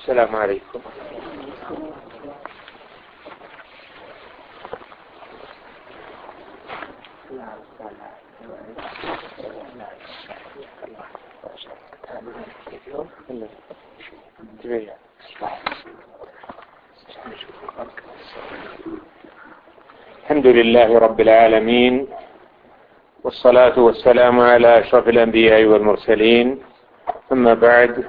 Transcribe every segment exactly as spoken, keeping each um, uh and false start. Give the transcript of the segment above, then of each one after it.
السلام عليكم. الحمد لله رب العالمين، والصلاة والسلام على أشرف الأنبياء والمرسلين. أما بعد،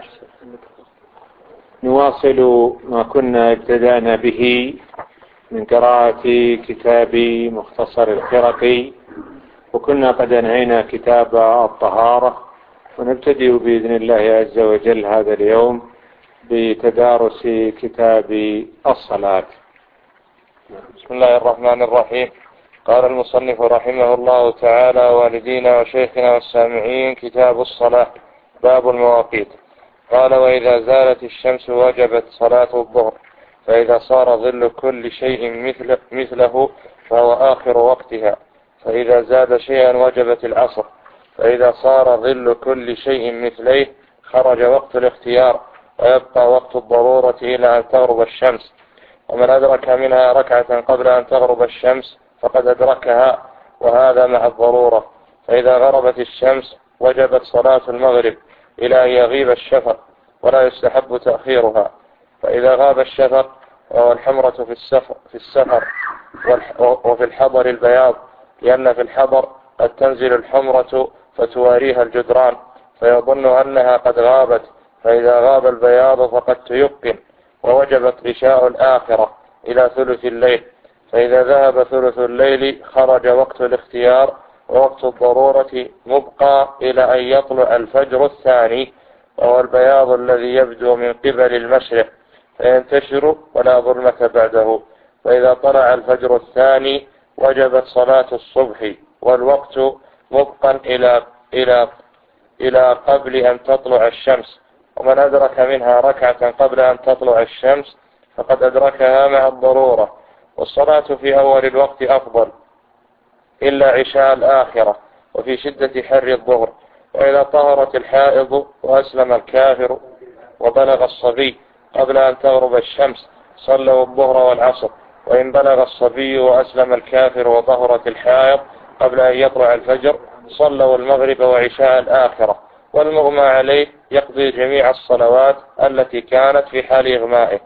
نواصل ما كنا ابتدأنا به من قراءة كتاب مختصر الخرقي، وكنا قد أنهينا كتاب الطهارة، ونبتدئ بإذن الله عز وجل هذا اليوم بتدارس كتاب الصلاة. بسم الله الرحمن الرحيم. قال المصنف رحمه الله تعالى: والدينا وشيخنا والسامعين، كتاب الصلاة، باب المواقيت. قال: وإذا زالت الشمس وجبت صلاة الظهر، فإذا صار ظل كل شيء مثل مثله فهو آخر وقتها، فإذا زاد شيئا وجبت العصر، فإذا صار ظل كل شيء مثليه خرج وقت الاختيار، ويبقى وقت الضرورة إلى أن تغرب الشمس. ومن أدرك منها ركعة قبل أن تغرب الشمس فقد أدركها، وهذا مع الضرورة. فإذا غربت الشمس وجبت صلاة المغرب إلى أن يغيب الشفق، ولا يستحب تأخيرها. فإذا غاب الشفق وهو الحمرة في السفر, في السفر وفي الحضر البياض، لأن في الحضر قد تنزل الحمرة فتواريها الجدران فيظن أنها قد غابت، فإذا غاب البياض فقد تيقن، ووجبت غشاء الآخرة إلى ثلث الليل. فإذا ذهب ثلث الليل خرج وقت الاختيار، ووقت الضرورة مبقى إلى أن يطلع الفجر الثاني، وهو البياض الذي يبدو من قبل المشرق فينتشر ولا ظلمة بعده. فإذا طلع الفجر الثاني وجبت صلاة الصبح، والوقت مبقى إلى إلى إلى قبل أن تطلع الشمس. ومن أدرك منها ركعة قبل أن تطلع الشمس فقد أدركها مع الضرورة. والصلاة في أول الوقت أفضل إلا عشاء الآخرة، وفي شدة حر الظهر. وإذا طهرت الحائض وأسلم الكافر وبلغ الصبي قبل أن تغرب الشمس صلوا الظهر والعصر. وإن بلغ الصبي وأسلم الكافر وطهرت الحائض قبل أن يطلع الفجر صلوا المغرب وعشاء الآخرة. والمغمى عليه يقضي جميع الصلوات التي كانت في حال إغمائه.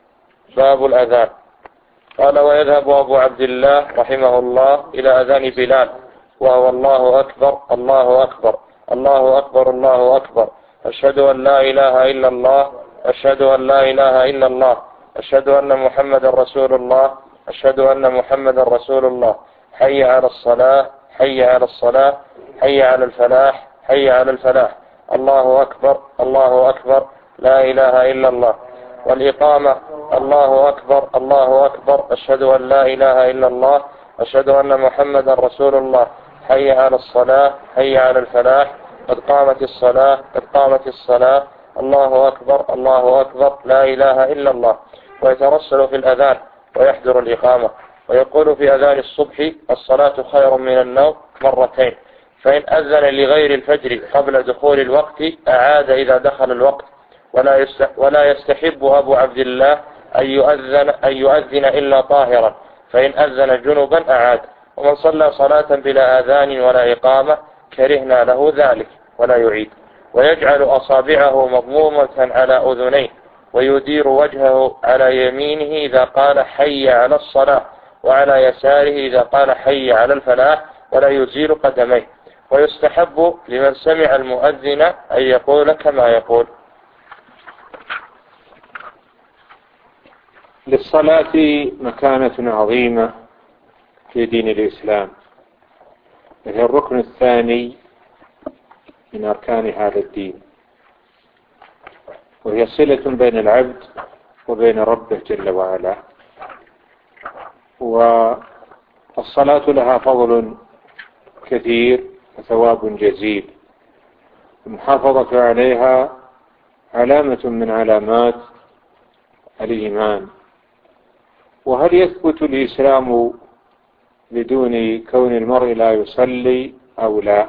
باب الأذان. قال: ويذهب أبو عبد الله رحمه الله إلى أذان بلال، وهو الله أكبر الله أكبر الله أكبر الله أكبر، أشهد أن لا إله إلا الله، أشهد أن لا إله إلا الله، أشهد أن محمد رسول الله، أشهد أن محمد رسول الله، حي على الصلاة حي على الصلاة حي على الفلاح حي على الفلاح، الله أكبر الله أكبر، لا إله إلا الله. والإقامة: الله أكبر الله أكبر، أشهد أن لا إله إلا الله، أشهد أن محمد رسول الله، حي على الصلاة حي على الفلاح، قد قامت الصلاة قد قامت الصلاة، الله أكبر الله أكبر، لا إله إلا الله. ويترسل في الأذان ويحضر الإقامة. ويقول في أذان الصبح: الصلاة خير من النوم مرتين. فإن أذن لغير الفجر قبل دخول الوقت أعاد إذا دخل الوقت. ولا ولا يستحب أبو عبد الله أن يؤذن أن يؤذن إلا طاهرا، فإن أذن جنبا أعاد. ومن صلى صلاة بلا آذان ولا إقامة كرهنا له ذلك ولا يعيد. ويجعل أصابعه مضمومة على أذنيه، ويدير وجهه على يمينه إذا قال حي على الصلاة، وعلى يساره إذا قال حي على الفلاح، ولا يزيل قدميه. ويستحب لمن سمع المؤذن أن يقول كما يقول. للصلاة مكانة عظيمة في دين الإسلام، وهي الركن الثاني من أركان هذا الدين، وهي صلة بين العبد وبين ربه جل وعلا. والصلاة لها فضل كثير وثواب جزيل. المحافظة عليها علامة من علامات الإيمان. وهل يثبت الإسلام بدون كون المرء لا يصلي أو لا؟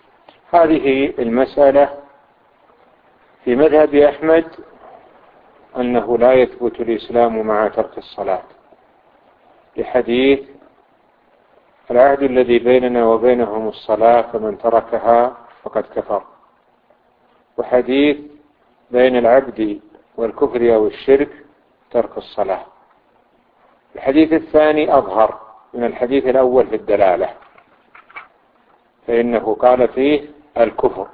هذه المسألة في مذهب أحمد أنه لا يثبت الإسلام مع ترك الصلاة، لحديث العهد الذي بيننا وبينهم الصلاة فمن تركها فقد كفر، وحديث بين العبد والكفر أو الشرك ترك الصلاة. الحديث الثاني أظهر من الحديث الأول في الدلالة، فإنه قال فيه الكفر،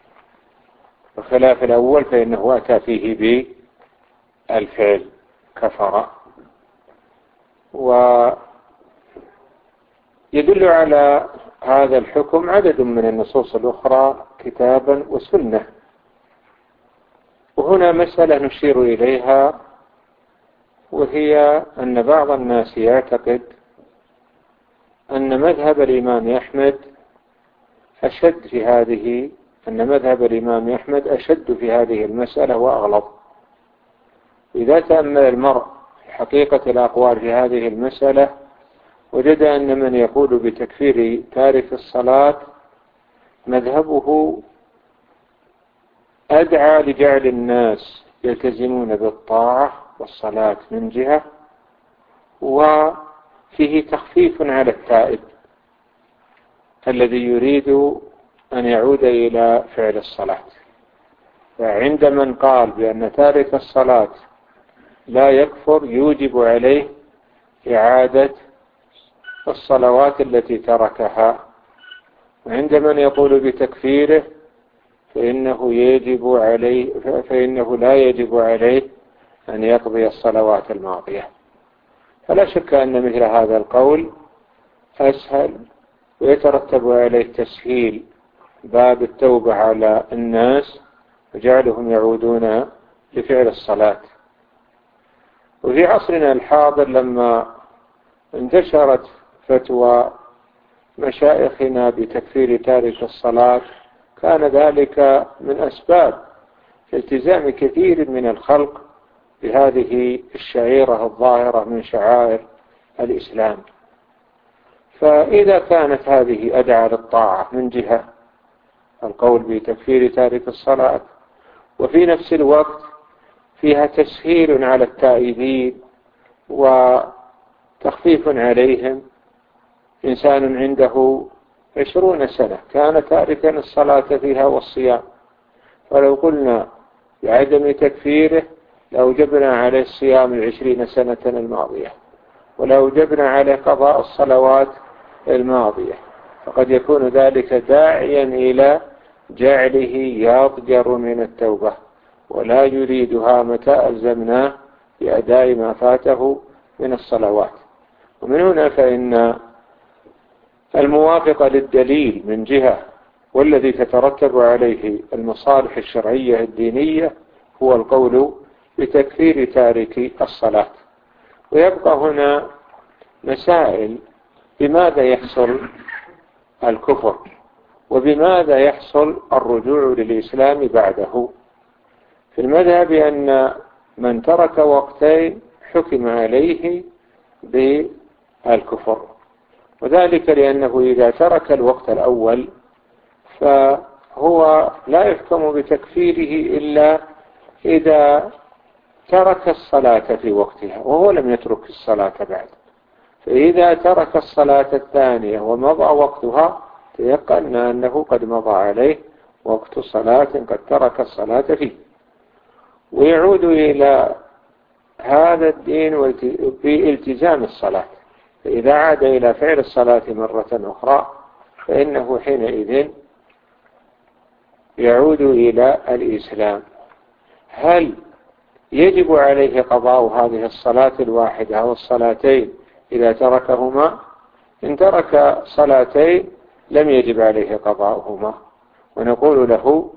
بخلاف الأول فإنه أتى فيه بالفعل كفر. ويدل على هذا الحكم عدد من النصوص الأخرى كتابا وسنة. وهنا مسألة نشير إليها، وهي أن بعض الناس يعتقد أن مذهب الإمام أحمد أشد في هذه أن مذهب الإمام أحمد أشد في هذه المسألة وأغلظ. إذا تأمل المرء في حقيقة الأقوال في هذه المسألة وجد أن من يقول بتكفير تارك الصلاة مذهبه أدعى لجعل الناس يلتزمون بالطاعة والصلاة من جهة، وفيه تخفيف على التائب الذي يريد أن يعود إلى فعل الصلاة. فعند من قال بأن تارك الصلاة لا يكفر يوجب عليه إعادة الصلوات التي تركها، وعند من يقول بتكفيره فإنه يجب عليه فإنه لا يجب عليه أن يقضي الصلوات الماضية. فلا شك أن مثل هذا القول أسهل ويترتب عليه تسهيل باب التوبة على الناس وجعلهم يعودون لفعل الصلاة. وفي عصرنا الحاضر لما انتشرت فتوى مشايخنا بتكفير تارك الصلاة كان ذلك من أسباب التزام كثير من الخلق بهذه الشعيرة الظاهرة من شعائر الإسلام. فإذا كانت هذه أدعى للطاعة من جهة القول بتكفير تارك الصلاة، وفي نفس الوقت فيها تسهيل على التائبين وتخفيف عليهم، إنسان عنده عشرون سنة كان تاركا الصلاة فيها والصيام، فلو قلنا بعدم تكفيره لأوجبنا عليه الصيام العشرين سنة الماضية ولأوجبنا عليه قضاء الصلوات الماضية، فقد يكون ذلك داعيا إلى جعله يضجر من التوبة ولا يريدها متى ألزمناه بأداء ما فاته من الصلوات. ومن هنا فإن الموافق للدليل من جهة والذي تترتب عليه المصالح الشرعية الدينية هو القول بتكفير تارك الصلاة. ويبقى هنا مسائل: بماذا يحصل الكفر؟ وبماذا يحصل الرجوع للإسلام بعده؟ في المذهب أن من ترك وقتين حكم عليه بالكفر، وذلك لأنه إذا ترك الوقت الأول فهو لا يحكم بتكفيره إلا إذا ترك الصلاة في وقتها وهو لم يترك الصلاة بعد. فإذا ترك الصلاة الثانية ومضى وقتها تيقن أنه قد مضى عليه وقت صلاة قد ترك الصلاة فيه، ويعود إلى هذا الدين بالتزام الصلاة. فإذا عاد إلى فعل الصلاة مرة أخرى فإنه حينئذ يعود إلى الإسلام. هل يجب عليه قضاء هذه الصلاة الواحدة أو الصلاتين إذا تركهما؟ إن ترك صلاتين لم يجب عليه قضاؤهما، ونقول له: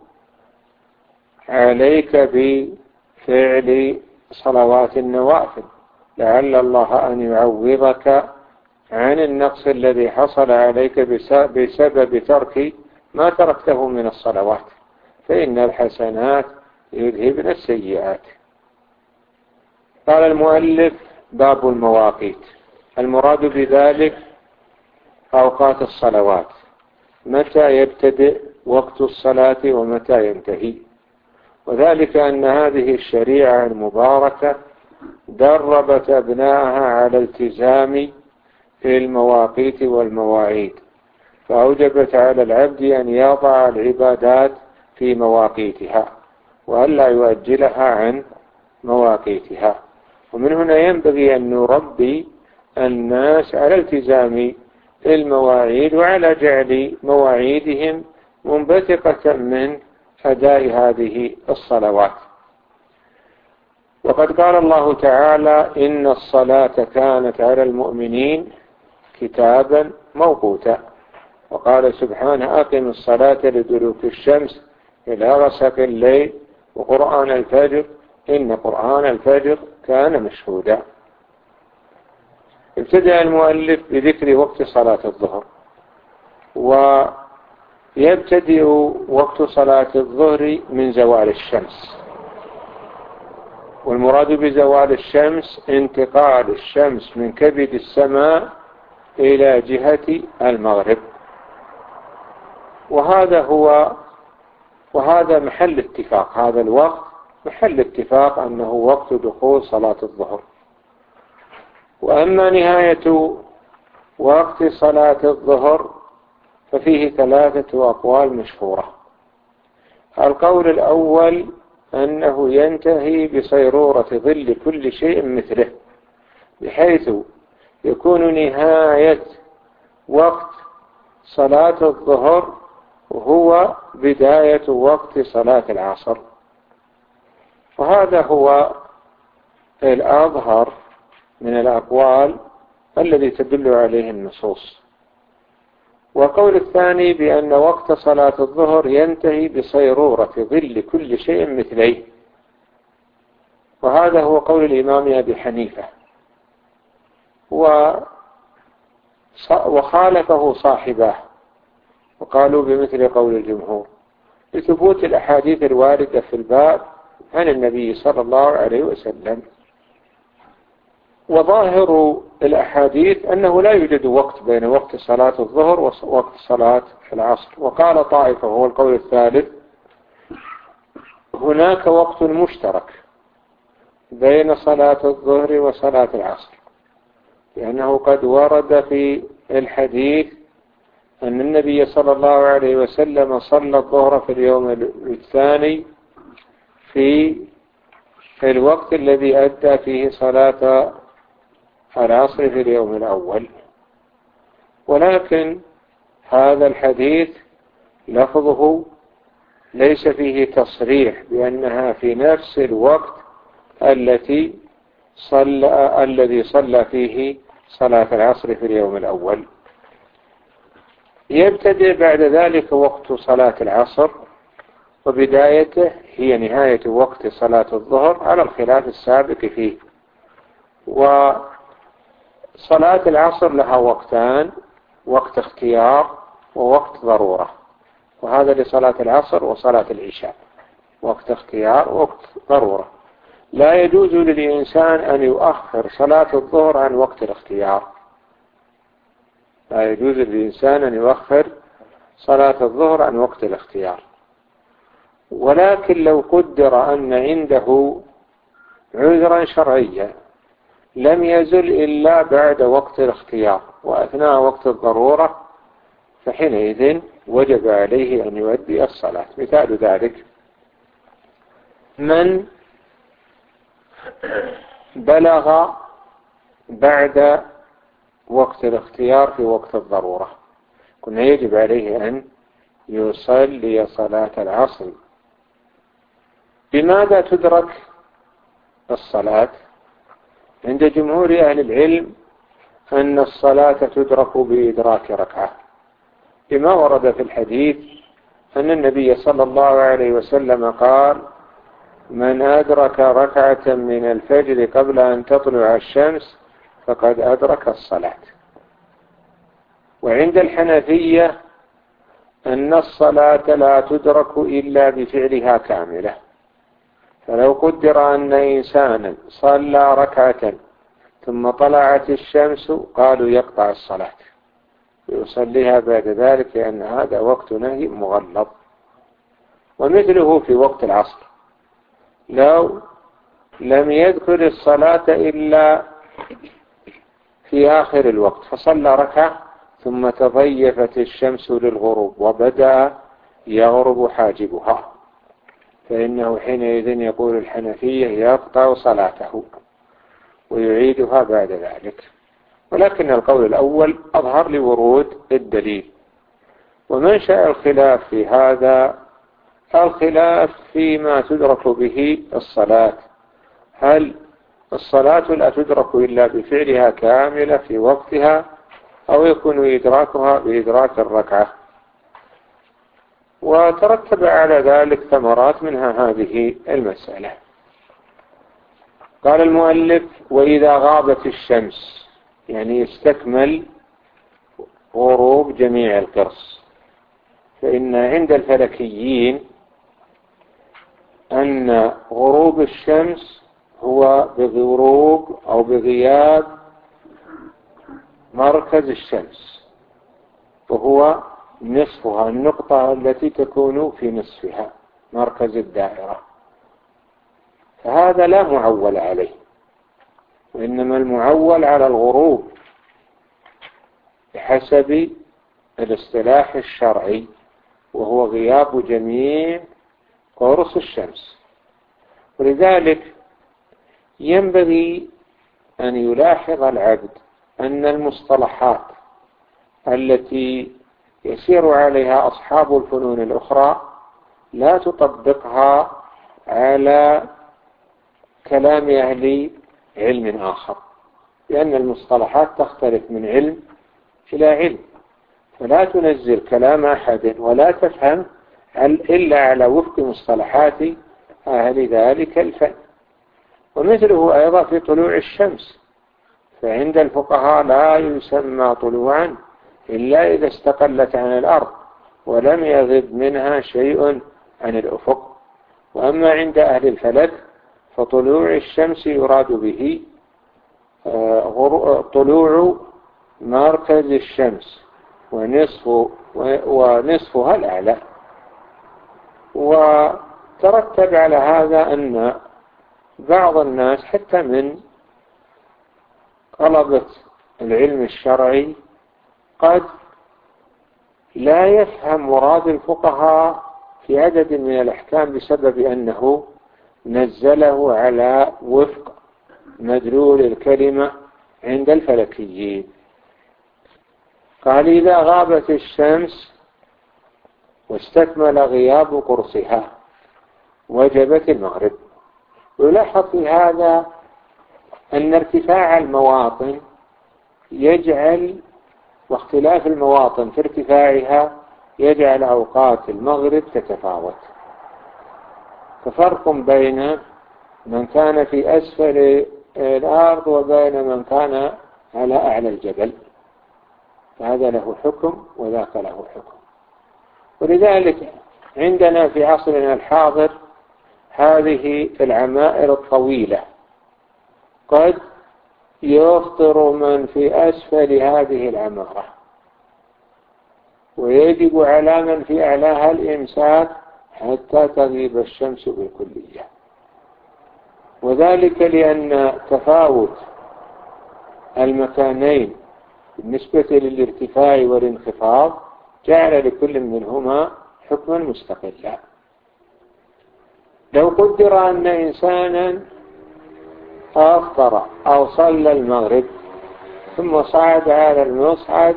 عليك بفعل صلوات النوافل لعل الله أن يعوضك عن النقص الذي حصل عليك بسبب ترك ما تركته من الصلوات، فإن الحسنات يذهبن السيئات. قال المؤلف: باب المواقيت. المراد بذلك أوقات الصلوات، متى يبتدئ وقت الصلاة ومتى ينتهي. وذلك أن هذه الشريعة المباركة دربت أبنائها على التزام المواقيت والمواعيد، فأوجبت على العبد أن يضع العبادات في مواقيتها وألا يؤجلها عن مواقيتها. ومن هنا ينبغي أن نربي الناس على التزام المواعيد وعلى جعل مواعيدهم منبثقة من أداء هذه الصلوات. وقد قال الله تعالى: إن الصلاة كانت على المؤمنين كتابا موقوتا. وقال سبحانه: أقم الصلاة لدلوك الشمس إلى غسق الليل وقرآن الفجر إن قرآن الفجر كان مشهودا. ابتدأ المؤلف بذكر وقت صلاة الظهر، ويبتدئ وقت صلاة الظهر من زوال الشمس، والمراد بزوال الشمس انتقال الشمس من كبد السماء إلى جهة المغرب، وهذا هو وهذا محل اتفاق، هذا الوقت محل اتفاق أنه وقت دخول صلاة الظهر. وأما نهاية وقت صلاة الظهر ففيه ثلاثة أقوال مشهورة. القول الأول أنه ينتهي بصيرورة ظل كل شيء مثله، بحيث يكون نهاية وقت صلاة الظهر هو بداية وقت صلاة العصر، وهذا هو الأظهر من الأقوال الذي تدل عليه النصوص. والقول الثاني بأن وقت صلاة الظهر ينتهي بصيرورة ظل كل شيء مثليه، وهذا هو قول الإمام أبي حنيفة، وخالفه صاحباه وقالوا بمثل قول الجمهور، لثبوت الأحاديث الواردة في الباب عن النبي صلى الله عليه وسلم. وظاهر الأحاديث أنه لا يوجد وقت بين وقت صلاة الظهر ووقت صلاة العصر. وقال طائفة وهو القول الثالث: هناك وقت مشترك بين صلاة الظهر وصلاة العصر، لأنه قد ورد في الحديث أن النبي صلى الله عليه وسلم صلى الظهر في اليوم الثاني في الوقت الذي أدى فيه صلاة العصر في اليوم الأول. ولكن هذا الحديث لفظه ليس فيه تصريح بأنها في نفس الوقت التي صلى الذي صلى فيه صلاة العصر في اليوم الأول. يبتدئ بعد ذلك وقت صلاة العصر، وبدايته هي نهاية وقت صلاة الظهر على الخلاف السابق فيه. وصلاة العصر لها وقتان: وقت اختيار ووقت ضرورة، وهذا لصلاة العصر وصلاة العشاء، وقت اختيار ووقت ضرورة. لا يجوز للإنسان أن يؤخر صلاة الظهر عن وقت الاختيار، لا يجوز للإنسان أن يؤخر صلاة الظهر عن وقت الاختيار. ولكن لو قدر أن عنده عذرا شرعيا لم يزل إلا بعد وقت الاختيار وأثناء وقت الضرورة، فحينئذ وجب عليه أن يؤدي الصلاة. مثال ذلك: من بلغ بعد وقت الاختيار في وقت الضرورة كنا يجب عليه أن يصلي صلاة العصر. بماذا تدرك الصلاة؟ عند جمهور أهل العلم أن الصلاة تدرك بإدراك ركعة، بما ورد في الحديث أن النبي صلى الله عليه وسلم قال: من أدرك ركعة من الفجر قبل أن تطلع الشمس فقد أدرك الصلاة. وعند الحنفية أن الصلاة لا تدرك إلا بفعلها كاملة، فلو قدر أن إنسانا صلى ركعة ثم طلعت الشمس قالوا يقطع الصلاة ويصليها بعد ذلك، لأن هذا وقت نهي مغلظ. ومثله في وقت العصر، لو لم يذكر الصلاة إلا في آخر الوقت فصلى ركعة ثم تضيفت الشمس للغروب وبدأ يغرب حاجبها، فإنه حينئذ يقول الحنفية يقطع صلاته ويعيدها بعد ذلك. ولكن القول الأول أظهر لورود الدليل. ومنشأ الخلاف في هذا الخلاف فيما تدرك به الصلاة، هل الصلاة لا تدرك إلا بفعلها كاملة في وقتها أو يكون إدراكها بإدراك الركعة؟ وترتب على ذلك ثمرات منها هذه المسألة. قال المؤلف: وإذا غابت الشمس، يعني يستكمل غروب جميع القرص. فإن عند الفلكيين أن غروب الشمس هو بغروب أو بغياب مركز الشمس، وهو نصفها، النقطة التي تكون في نصفها مركز الدائرة. فهذا لا معول عليه، وإنما المعول على الغروب بحسب الاصطلاح الشرعي، وهو غياب جميع قرص الشمس. ولذلك ينبغي أن يلاحظ العبد أن المصطلحات التي يسير عليها أصحاب الفنون الأخرى لا تطبقها على كلام أهل علم آخر، لأن المصطلحات تختلف من علم إلى علم، فلا تنزل كلام أحد ولا تفهم إلا على وفق مصطلحات أهل ذلك الفن. ومثله أيضا في طلوع الشمس، فعند الفقهاء لا يسمى طلوعا إلا إذا استقلت عن الأرض ولم يغب منها شيء عن الأفق. وأما عند أهل الفلك فطلوع الشمس يراد به طلوع مركز الشمس ونصف ونصفها الأعلى. وترتب على هذا أن بعض الناس حتى من طلبة العلم الشرعي قد لا يفهم مراد الفقهاء في عدد من الأحكام بسبب أنه نزله على وفق مدلول الكلمة عند الفلكيين. قال: إذا غابت الشمس واستكمل غياب قرصها وجبت المغرب. ويلاحظ في هذا أن ارتفاع المواطن يجعل واختلاف المواطن في ارتفاعها يجعل أوقات المغرب تتفاوت، ففرق بين من كان في أسفل الأرض وبين من كان على أعلى الجبل، فهذا له حكم وذاك له حكم. ولذلك عندنا في عصرنا الحاضر هذه العمائر الطويلة قد يفطر من في أسفل هذه العمارة، ويجب على من في أعلاها الإمساك حتى تغيب الشمس بالكلية. وذلك لأن تفاوت المكانين بالنسبة للارتفاع والانخفاض جعل لكل منهما حكما مستقلا. لو قدر أن إنسانا أفطر أو صلى المغرب ثم صعد على المصعد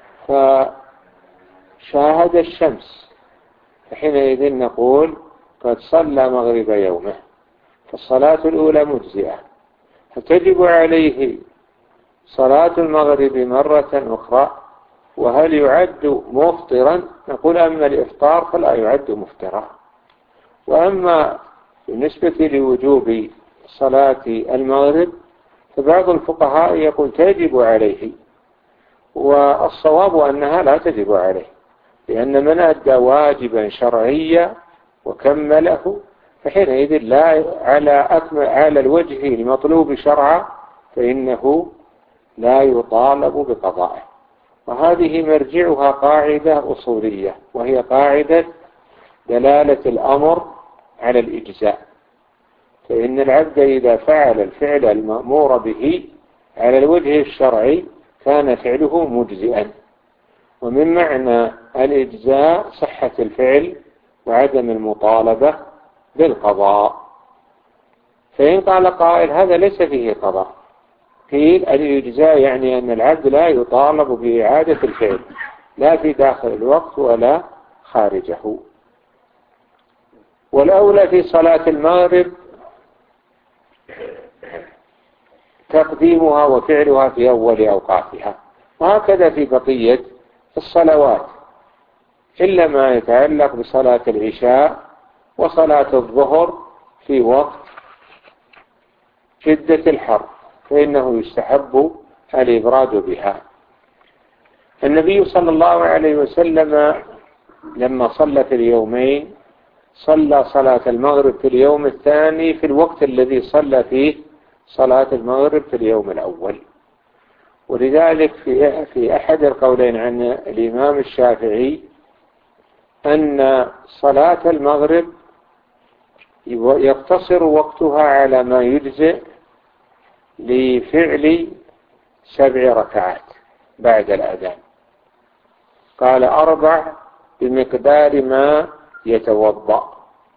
فشاهد الشمس، فحينئذ نقول قد صلى مغرب يومه، فالصلاة الأولى مجزئة، فتجب عليه صلاة المغرب مرة أخرى. وهل يعد مفطرا؟ نقول أما الإفطار فلا يعد مفطرا. وأما بالنسبة لوجوب صلاة المغرب فبعض الفقهاء يقول تجب عليه، والصواب أنها لا تجب عليه، لأن من أدى واجبا شرعيا وكمله فحينئذ لا على أكمل على الوجه المطلوب شرعا فإنه لا يطالب بقضائه. وهذه مرجعها قاعدة أصولية، وهي قاعدة دلالة الأمر على الإجزاء. فإن العبد إذا فعل الفعل المأمور به على الوجه الشرعي كان فعله مجزئا. ومن معنى الإجزاء صحة الفعل وعدم المطالبة بالقضاء. فإن قال قائل هذا ليس فيه قضاء، قيل الإجزاء يعني أن العبد لا يطالب بإعادة الفعل لا في داخل الوقت ولا خارجه. والأولى في صلاة المغرب تقديمها وفعلها في أول أوقاتها، وهكذا في بقية الصلوات إلا ما يتعلق بصلاة العشاء وصلاة الظهر في وقت شدة الحر فإنه يستحب الإبراد بها. النبي صلى الله عليه وسلم لما صلى في اليومين صلى صلاة المغرب في اليوم الثاني في الوقت الذي صلى فيه صلاة المغرب في اليوم الأول. ولذلك في في أحد القولين عن الإمام الشافعي أن صلاة المغرب يقتصر وقتها على ما يجزئ لفعل سبع ركعات بعد الأذان. قال أربع بمقدار ما يتوضأ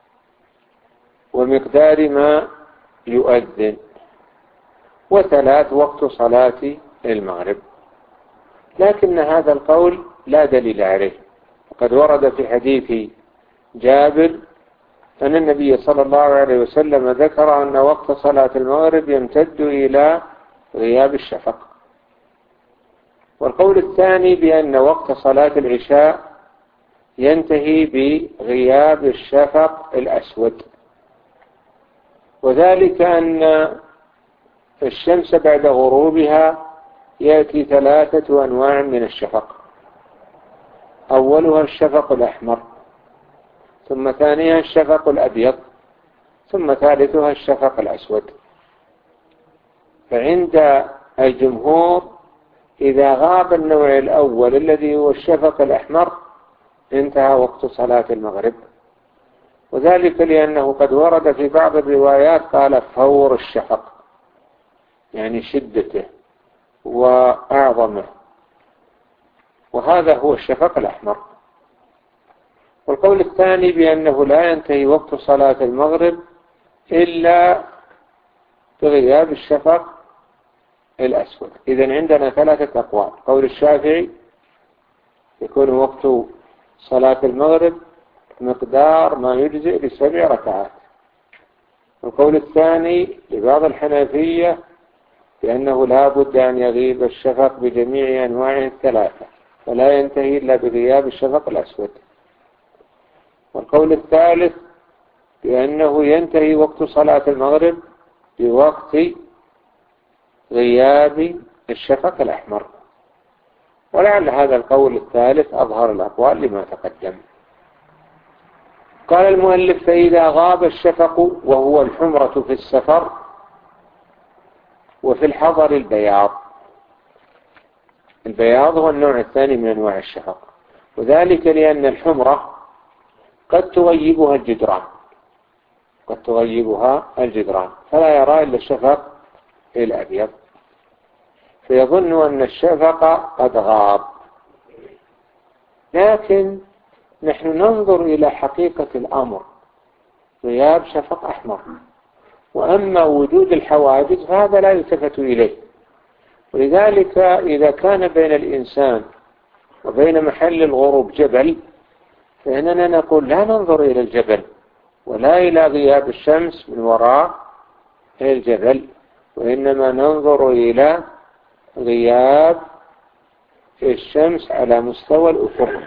ومقدار ما يؤذن، وثلاث وقت صلاة المغرب. لكن هذا القول لا دليل عليه، وقد ورد في حديث جابر أن النبي صلى الله عليه وسلم ذكر أن وقت صلاة المغرب يمتد إلى غياب الشفق. والقول الثاني بأن وقت صلاة العشاء ينتهي بغياب الشفق الأسود، وذلك أن الشمس بعد غروبها يأتي ثلاثة أنواع من الشفق، أولها الشفق الأحمر، ثم ثانيها الشفق الأبيض، ثم ثالثها الشفق الأسود. فعند الجمهور إذا غاب النوع الأول الذي هو الشفق الأحمر انتهى وقت صلاة المغرب، وذلك لأنه قد ورد في بعض الروايات قال فور الشفق يعني شدته وأعظمه، وهذا هو الشفق الأحمر. والقول الثاني بأنه لا ينتهي وقت صلاة المغرب إلا بغياب الشفق الأسود. إذن عندنا ثلاثة أقوال. قول الشافعي يكون وقت صلاة المغرب مقدار ما يجزئ لسبع ركعات. القول الثاني لبعض الحنفية بأنه لا بد أن يغيب الشفق بجميع أنواعه الثلاثة فلا ينتهي إلا بغياب الشفق الأسود. والقول الثالث بأنه ينتهي وقت صلاة المغرب بوقت غياب الشفق الأحمر. ولعل هذا القول الثالث أظهر الأقوال لما تقدم. قال المؤلف فإذا غاب الشفق وهو الحمرة في السفر وفي الحضر البياض. البياض هو النوع الثاني من أنواع الشفق، وذلك لأن الحمرة قد تغيبها الجدران قد تغيبها الجدران فلا يرى إلا الشفق الأبيض، فيظن أن الشفق قد غاب. لكن نحن ننظر إلى حقيقة الأمر غياب شفق أحمر، وأما وجود الحواجز فهذا لا يلتفت إليه. ولذلك إذا كان بين الإنسان وبين محل الغروب جبل فإننا نقول لا ننظر إلى الجبل ولا إلى غياب الشمس من وراء الجبل، وإنما ننظر إلى غياب الشمس على مستوى الأفق.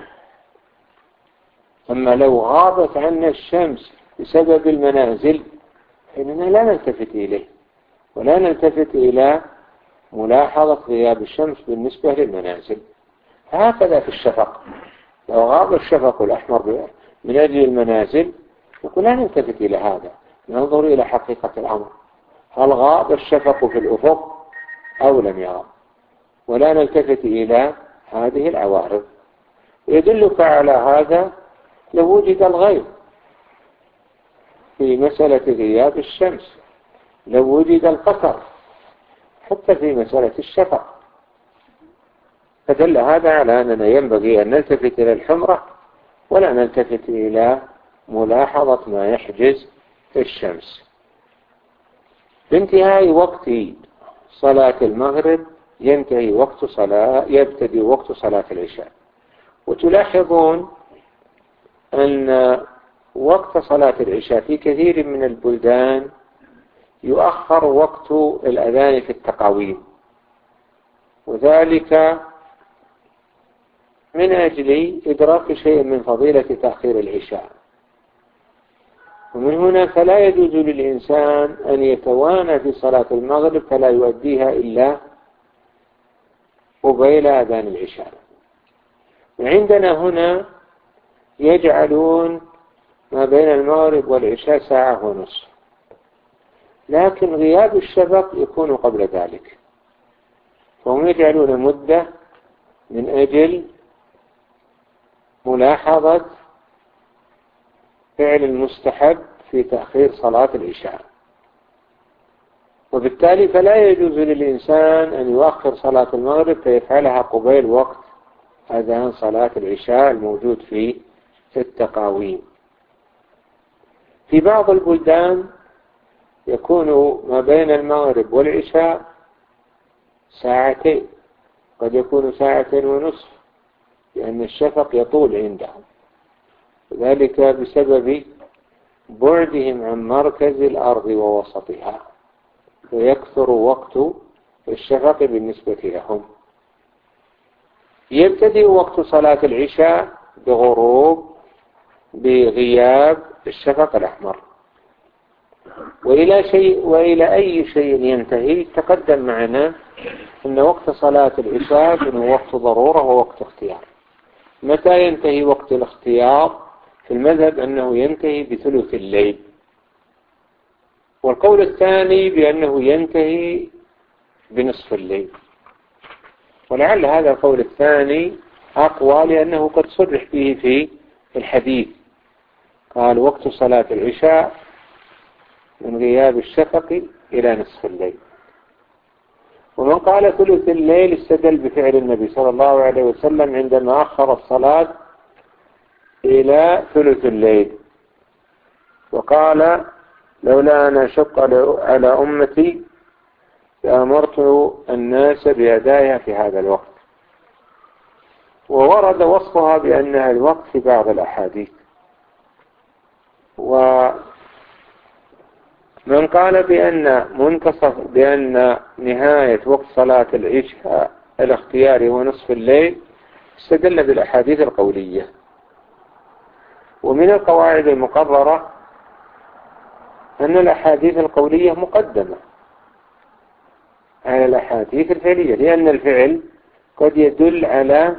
أما لو غابت عنا الشمس بسبب المنازل فإننا لا نلتفت إليه ولا نلتفت إلى ملاحظة غياب الشمس بالنسبة للمنازل. هكذا في الشفق، لو غاب الشفق الأحمر من أجل المنازل نقول لا نلتفت إلى هذا، ننظر إلى حقيقة الأمر، هل غاب الشفق في الأفق أو لم يغب، ولا نلتفت إلى هذه العوارض. يدلك على هذا لو وجد الغيب، في مسألة غياب الشمس، لو وجد القطر، حتى في مسألة الشفق. فدل هذا على أننا ينبغي أن نلتفت إلى الحمرة ولا نلتفت إلى ملاحظة ما يحجز الشمس. بانتهاء وقت صلاة المغرب ينتهي وقت صلاة يبتدي وقت صلاة العشاء. وتلاحظون أن وقت صلاة العشاء في كثير من البلدان يؤخر وقت الأذان في التقاويم، وذلك من أجل إدراك شيء من فضيلة تأخير العشاء. ومن هنا فلا يجوز للإنسان أن يتوانى في صلاة المغرب فلا يؤديها إلا قبيل أذان العشاء. وعندنا هنا يجعلون ما بين المغرب والعشاء ساعة ونصف، لكن غياب الشفق يكون قبل ذلك، فهم يجعلون مدة من أجل ملاحظة فعل المستحب في تأخير صلاة العشاء. وبالتالي فلا يجوز للإنسان أن يؤخر صلاة المغرب فيفعلها قبيل وقت أذان صلاة العشاء الموجود في التقاويم. في بعض البلدان يكون ما بين المغرب والعشاء ساعتين، قد يكون ساعتين ونصف، لأن الشفق يطول عندهم، ذلك بسبب بعدهم عن مركز الأرض ووسطها، ويكثر وقت الشفق بالنسبة لهم. يبتدئ وقت صلاة العشاء بغروب بغياب الشفق الأحمر، وإلى شيء وإلى أي شيء ينتهي. تقدم معنا أن وقت صلاة العشاء من وقت ضرورة ووقت اختيار. متى ينتهي وقت الاختيار؟ في المذهب أنه ينتهي بثلث الليل، والقول الثاني بأنه ينتهي بنصف الليل. ولعل هذا القول الثاني أقوى لأنه قد صرح به في الحديث، قال وقت صلاة العشاء من غياب الشفق إلى نصف الليل. ومن قال ثلث الليل استدل بفعل النبي صلى الله عليه وسلم عندما أخر الصلاة إلى ثلث الليل، وقال لولا أن أشق على أمتي لأمرت الناس بأدائها في هذا الوقت. وورد وصفها بأنها الوقت في بعض الأحاديث. ومن قال بأن منتصف بأن نهاية وقت صلاة العشاء الاختياري هو نصف الليل استدل بالأحاديث القولية. ومن القواعد المقررة أن الأحاديث القولية مقدمة على الأحاديث الفعلية، لأن الفعل قد يدل على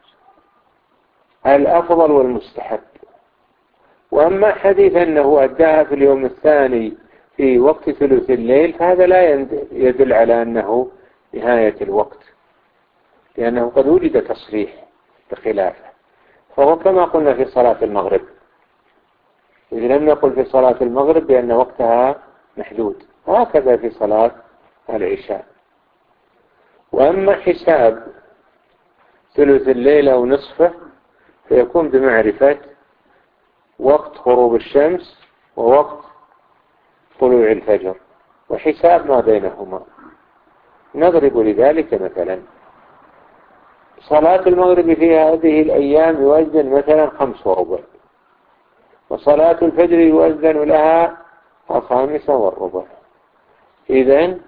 الأفضل والمستحب. وأما حديث أنه أداها في اليوم الثاني في وقت ثلث الليل فهذا لا يدل على أنه نهاية الوقت، لأنه قد وجد تصريح بخلافه. فهو كما قلنا في صلاة المغرب، إذ لم نقل في صلاة المغرب بأن وقتها محدود، وهكذا في صلاة العشاء. وأما حساب ثلث الليل أو نصفه فيكون بمعرفة وقت غروب الشمس ووقت طلوع الفجر وحساب ما بينهما. نضرب لذلك مثلا صلاة المغرب في هذه الأيام يؤذن مثلا خمس وربع، وصلاة الفجر يؤذن لها الخامسة والربع. إذن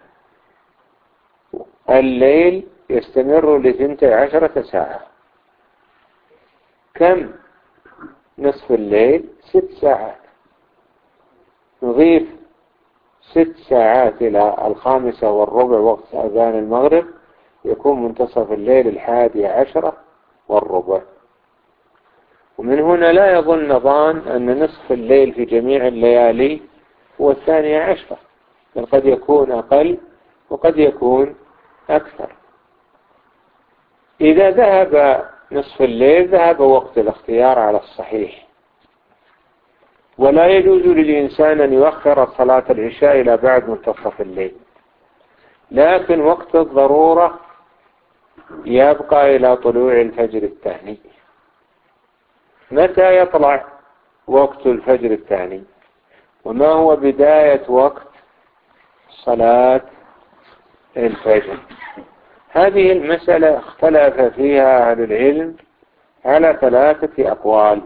الليل يستمر لثنتي عشرة ساعة. كم نصف الليل؟ ست ساعات. نضيف ست ساعات إلى الخامسة والربع وقت أذان المغرب يكون منتصف الليل الحادي عشرة والربع. ومن هنا لا يظن ظان أن نصف الليل في جميع الليالي هو الثانية عشرة، بل قد يكون أقل وقد يكون أكثر. إذا ذهب نصف الليل ذهب وقت الاختيار على الصحيح، ولا يجوز للإنسان أن يؤخر صلاة العشاء إلى بعد منتصف الليل، لكن وقت الضرورة يبقى إلى طلوع الفجر الثاني. متى يطلع وقت الفجر الثاني؟ وما هو بداية وقت صلاة الفجر؟ هذه المسألة اختلف فيها أهل العلم على ثلاثة أقوال.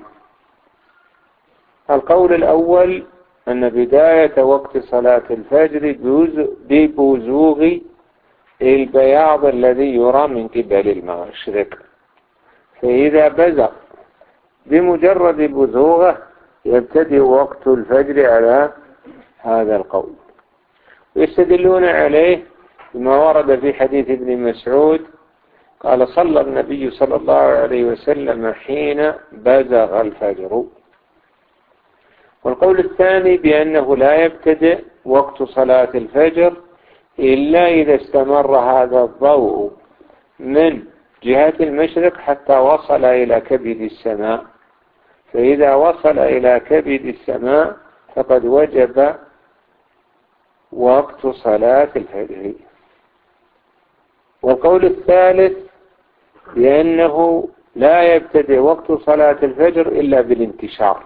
القول الأول أن بداية وقت صلاة الفجر ببزوغ البياض الذي يرى من قبل المشرق، فإذا بزغ بمجرد بزوغه يبتدئ وقت الفجر على هذا القول. ويستدلون عليه بما ورد في حديث ابن مسعود قال صلى النبي صلى الله عليه وسلم حين بزغ الفجر. والقول الثاني بأنه لا يبتدئ وقت صلاة الفجر إلا إذا استمر هذا الضوء من جهة المشرق حتى وصل إلى كبد السماء، فإذا وصل إلى كبد السماء فقد وجب وقت صلاة الفجر. والقول الثالث بأنه لا يبتدئ وقت صلاة الفجر إلا بالانتشار،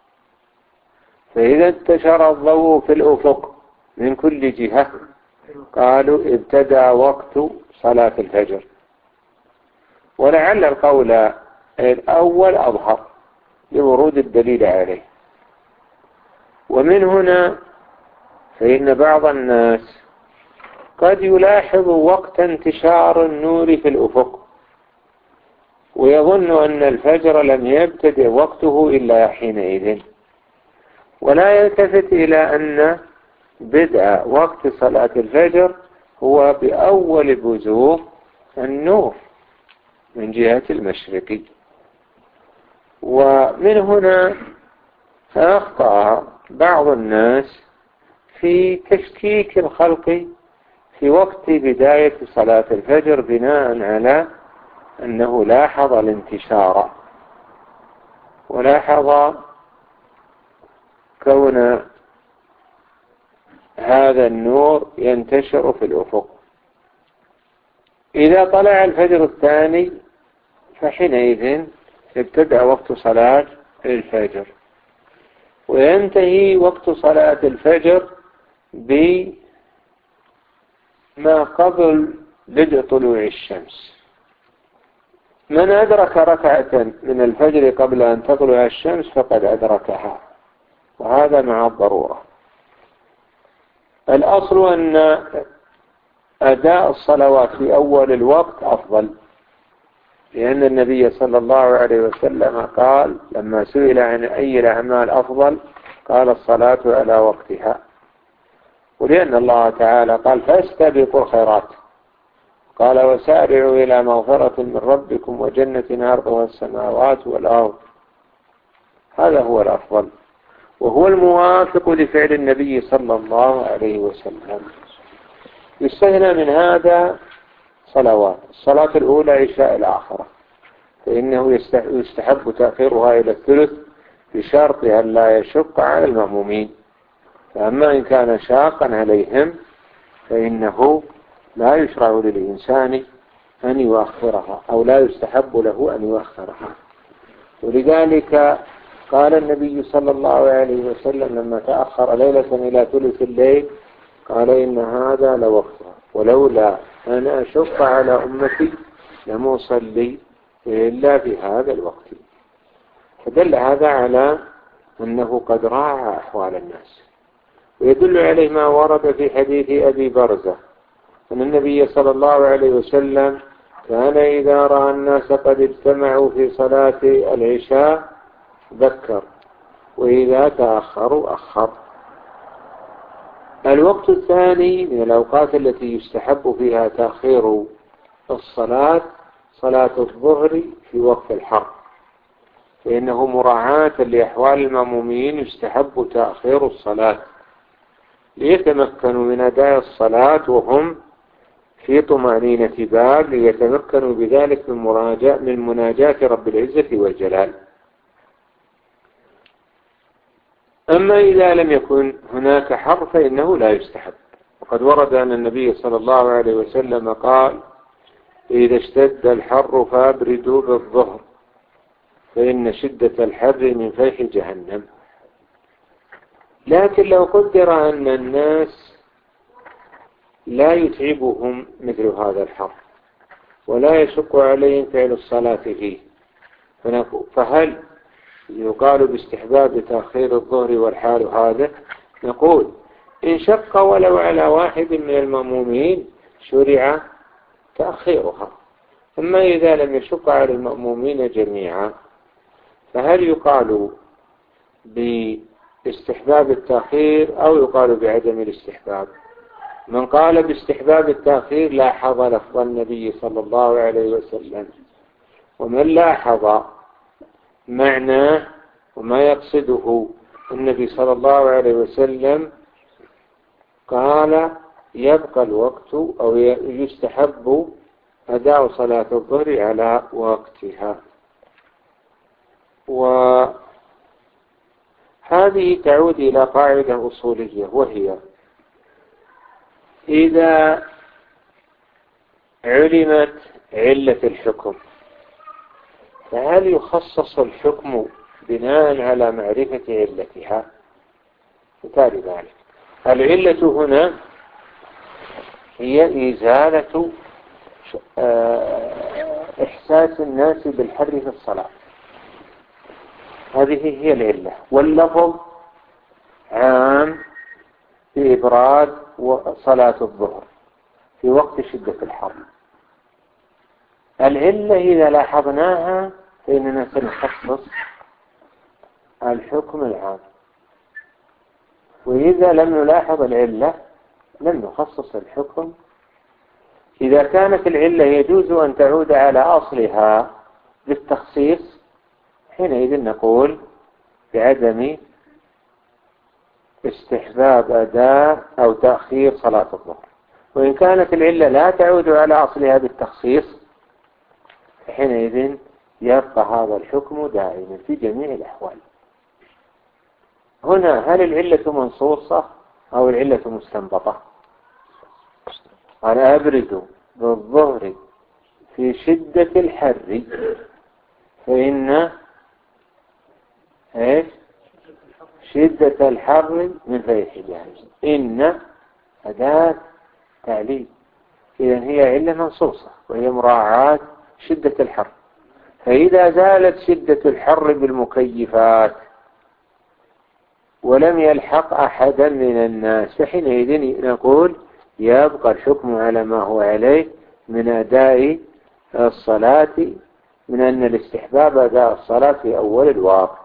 فإذا انتشر الضوء في الأفق من كل جهة قالوا ابتدأ وقت صلاة الفجر. ولعل القول الأول أظهر لورود الدليل عليه. ومن هنا فإن بعض الناس قد يلاحظ وقت انتشار النور في الأفق ويظن أن الفجر لم يبتدئ وقته إلا حينئذ، ولا يلتفت إلى أن بدء وقت صلاة الفجر هو بأول بزوغ النور من جهة المشرق. ومن هنا أخطأ بعض الناس في تشكيك الخلق في وقت بداية صلاة الفجر بناء على أنه لاحظ الانتشار ولاحظ كون هذا النور ينتشر في الأفق. إذا طلع الفجر الثاني فحينئذ ابتدأ وقت صلاة الفجر، وينتهي وقت صلاة الفجر بما قبل بدء طلوع الشمس. من أدرك ركعة من الفجر قبل أن تطلع الشمس فقد أدركها، وهذا مع الضرورة. الأصل أن أداء الصلوات في أول الوقت أفضل، لأن النبي صلى الله عليه وسلم قال لما سئل عن أي الأعمال أفضل قال الصلاة على وقتها، ولأن الله تعالى قال فاستبقوا الخيرات، قال وسارعوا إلى مغفرة من ربكم وجنة عرضها السماوات والأرض. هذا هو الأفضل، وهو الموافق لفعل النبي صلى الله عليه وسلم. يستثنى من هذا صلوات: الصلاة الأولى عشاء الآخرة، فإنه يستحب تأخيرها إلى الثلث بشرط أن لا يشق على المأمومين، فأما إن كان شاقا عليهم فإنه لا يشرع للإنسان أن يؤخرها، أو لا يستحب له أن يؤخرها. ولذلك قال النبي صلى الله عليه وسلم لما تأخر ليلة إلى ثلث الليل قال إن هذا لوقتها، ولولا أن أشق على أمتي لم أصلي إلا في هذا الوقت. فدل هذا على أنه قد راعى أحوال الناس، ويدل عليه ما ورد في حديث أبي برزة أن النبي صلى الله عليه وسلم كان إذا رأى الناس قد اجتمعوا في صلاة العشاء ذكر، وإذا تأخروا أخر. الوقت الثاني من الأوقات التي يستحب فيها تأخير الصلاة صلاة الظهر في وقت الحر، فإنه مراعاة لأحوال المأمومين يستحب تأخير الصلاة ليتمكنوا من أداء الصلاة وهم في طمأنينة بال، ليتمكنوا بذلك من مراجعة من مناجاة رب العزة والجلال. أما إذا لم يكن هناك حر فإنه لا يستحب. وقد ورد أن النبي صلى الله عليه وسلم قال: إذا اشتد الحر فابردوا بالظهر فإن شدة الحر من فيح جهنم. لكن لو قدر أن الناس لا يتعبهم مثل هذا الحر ولا يشق عليهم فعل الصلاة فيه، فهل يقال باستحباب تأخير الظهر والحال هذا؟ نقول: إن شق ولو على واحد من المأمومين شرع تأخيرها. أما إذا لم يشق على المأمومين جميعا فهل يقال باستحباب التأخير أو يقال بعدم الاستحباب؟ من قال باستحباب التأخير لاحظ لفظ النبي صلى الله عليه وسلم، ومن لاحظ معناه وما يقصده النبي صلى الله عليه وسلم قال: يبقى الوقت أو يستحب أداء صلاة الظهر على وقتها. وهذه تعود إلى قاعدة أصولية، وهي: إذا علمت علة الحكم فهل يخصص الحكم بناء على معرفة علتها؟ مثال ذلك: العلة هنا هي إزالة إحساس الناس بالحر في الصلاة، هذه هي العلة، واللفظ عام في إبراد صلاة الظهر في وقت شدة الحر. العلة إذا لاحظناها فإننا سنخصص الحكم العام، وإذا لم نلاحظ العلة لم نخصص الحكم. إذا كانت العلة يجوز أن تعود على أصلها بالتخصيص حينئذ نقول بعدم استحباب أداء أو تأخير صلاة الظهر. وإن كانت العلة لا تعود على أصلها بالتخصيص حينئذ يبقى هذا الحكم دائما في جميع الأحوال. هنا هل العلة منصوصة أو العلة مستنبطة؟ قال: أبردوا بالظهر في شدة الحر فإن إيش؟ شدة الحر من فيح جهنم. إن أداة تعليل، إذن هي علة منصوصة وهي مراعاة شدة الحر. فإذا زالت شدة الحر بالمكيفات ولم يلحق أحدا من الناس فحينئذ نقول يبقى الحكم على ما هو عليه من أداء الصلاة، من أن الاستحباب أداء الصلاة في أول الوقت.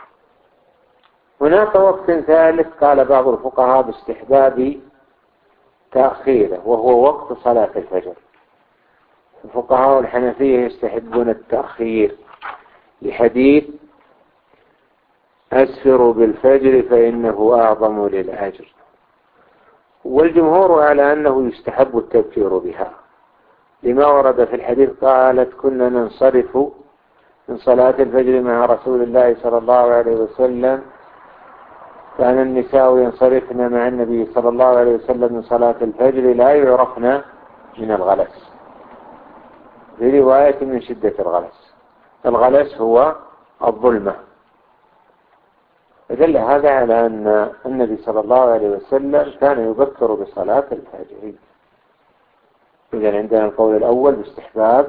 هناك وقت ثالث قال بعض الفقهاء باستحباب تأخيره وهو وقت صلاة الفجر. الفقهاء الحنفية يستحبون التأخير لحديث: أسفروا بالفجر فإنه أعظم للأجر. والجمهور على أنه يستحب التبكير بها لما ورد في الحديث: قالت: كنا ننصرف من صلاة الفجر مع رسول الله صلى الله عليه وسلم، كان النساء ينصرفن مع النبي صلى الله عليه وسلم من صلاة الفجر لا يعرفن من الغلس، في رواية من شدة الغلس. الغلس هو الظلمة. فدل هذا على أن النبي صلى الله عليه وسلم كان يبكر بصلاة الفجر. إذن عندنا القول الأول باستحباب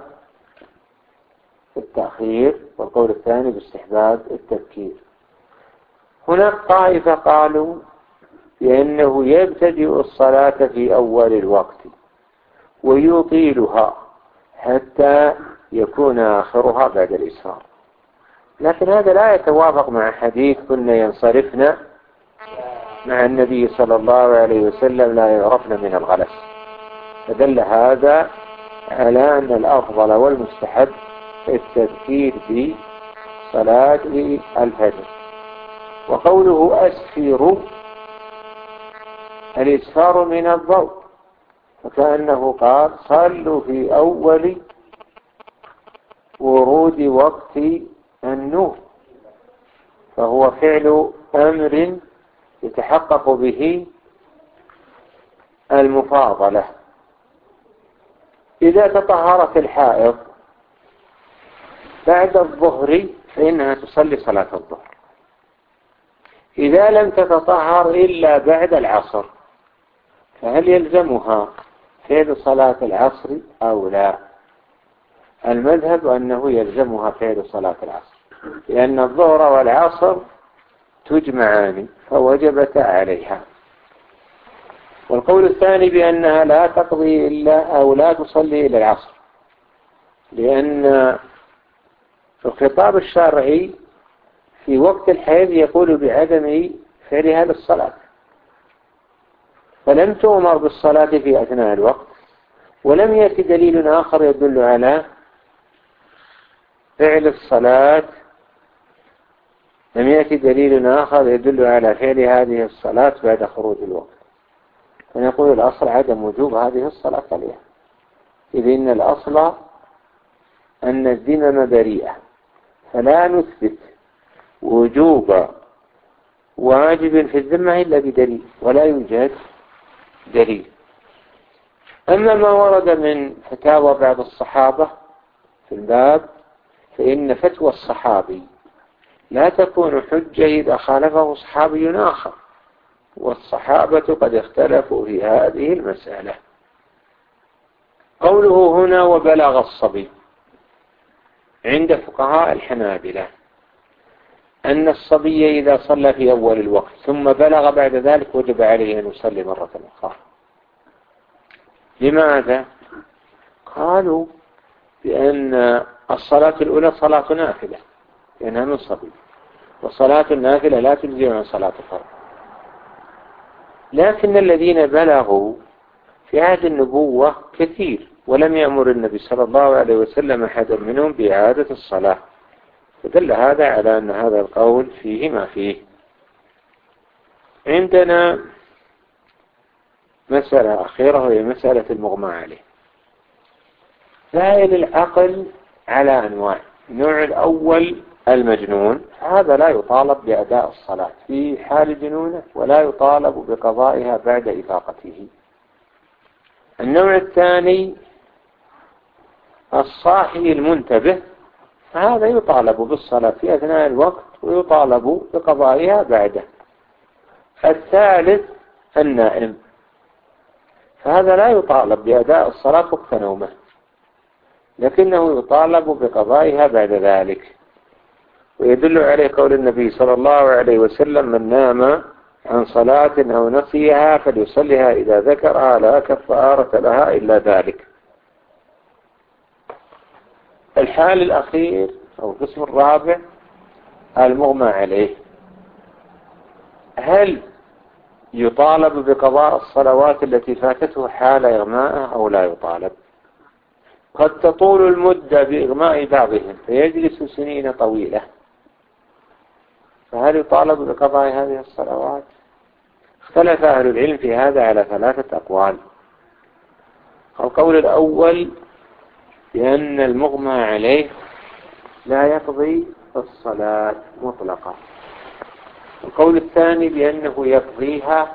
التأخير، والقول الثاني باستحباب التبكير. هناك طائفة قالوا بأنه يبتدئ الصلاة في أول الوقت ويطيلها حتى يكون آخرها بعد الإسفار، لكن هذا لا يتوافق مع حديث: كنا ينصرفنا مع النبي صلى الله عليه وسلم لا يعرفن من الغلس. فدل هذا على أن الأفضل والمستحب التذكير بصلاة الفجر. وقوله أسفر، الإسفار من الضوء، فكأنه قال: صلوا في أول ورود وقت النور. فهو فعل أمر يتحقق به المفاضلة. إذا تطهرت الحائض بعد الظهر فإنها تصلي صلاة الظهر. إذا لم تتطهر إلا بعد العصر فهل يلزمها فعل صلاة العصر أو لا؟ المذهب أنه يلزمها فعل صلاة العصر، لأن الظهر والعصر تجمعان فوجبت عليها. والقول الثاني بأنها لا تقضي إلا أو لا تصلي إلى العصر، لأن الخطاب الشرعي في وقت الحيض يقول بعدم فعلها للصلاة، فلم تؤمر بالصلاة في أثناء الوقت، ولم يأتي دليل آخر يدل على فعل الصلاة لم يأتي دليل آخر يدل على فعل هذه الصلاة بعد خروج الوقت، فنقول الأصل عدم وجوب هذه الصلاة عليها، إذ إن الأصل أن الذمم بريئة، فلا نثبت وجوب واجب في الذمة إلا بدليل، ولا يوجد دليل. أما ما ورد من فتاوى بعض الصحابة في الباب فإن فتوى الصحابي لا تكون حجة إذا خالفه صحابي آخر، والصحابة قد اختلفوا في هذه المسألة. قوله هنا وبلغ الصبي عند فقهاء الحنابلة أن الصبي إذا صلى في أول الوقت ثم بلغ بعد ذلك وجب عليه أن يصلي مرة أخرى. لماذا؟ قالوا بأن الصلاة الأولى صلاة نافلة لأنها من الصبي، وصلاة النافلة لا تجزي عن صلاة الفرض. لكن الذين بلغوا في عهد النبوة كثير، ولم يأمر النبي صلى الله عليه وسلم أحد منهم بإعادة الصلاة، فدل هذا على أن هذا القول فيه ما فيه. عندنا مسألة أخيرة وهي مسألة المغمى عليه. زائل العقل على أنواع. النوع الأول المجنون، هذا لا يطالب بأداء الصلاة في حال جنونه ولا يطالب بقضائها بعد إفاقته. النوع الثاني الصاحي المنتبه، هذا يطالب بالصلاة في أثناء الوقت ويطالب بقضائها بعده. الثالث النائم، فهذا لا يطالب بأداء الصلاة وقت نومه، لكنه يطالب بقضائها بعد ذلك. ويدل عليه قول النبي صلى الله عليه وسلم من نام عن صلاة أو نسيها فليصليها إذا ذكرها لا كفارة لها إلا ذلك. الحال الأخير أو القسم الرابع المغمى عليه، هل يطالب بقضاء الصلوات التي فاتته حال إغماءه أو لا يطالب؟ قد تطول المدة بإغماء بعضهم فيجلس سنين طويلة، فهل يطالب بقضاء هذه الصلوات؟ اختلف أهل العلم في هذا على ثلاثة أقوال. القول الأول بأن المغمى عليه لا يقضي الصلاة مطلقة. القول الثاني بأنه يقضيها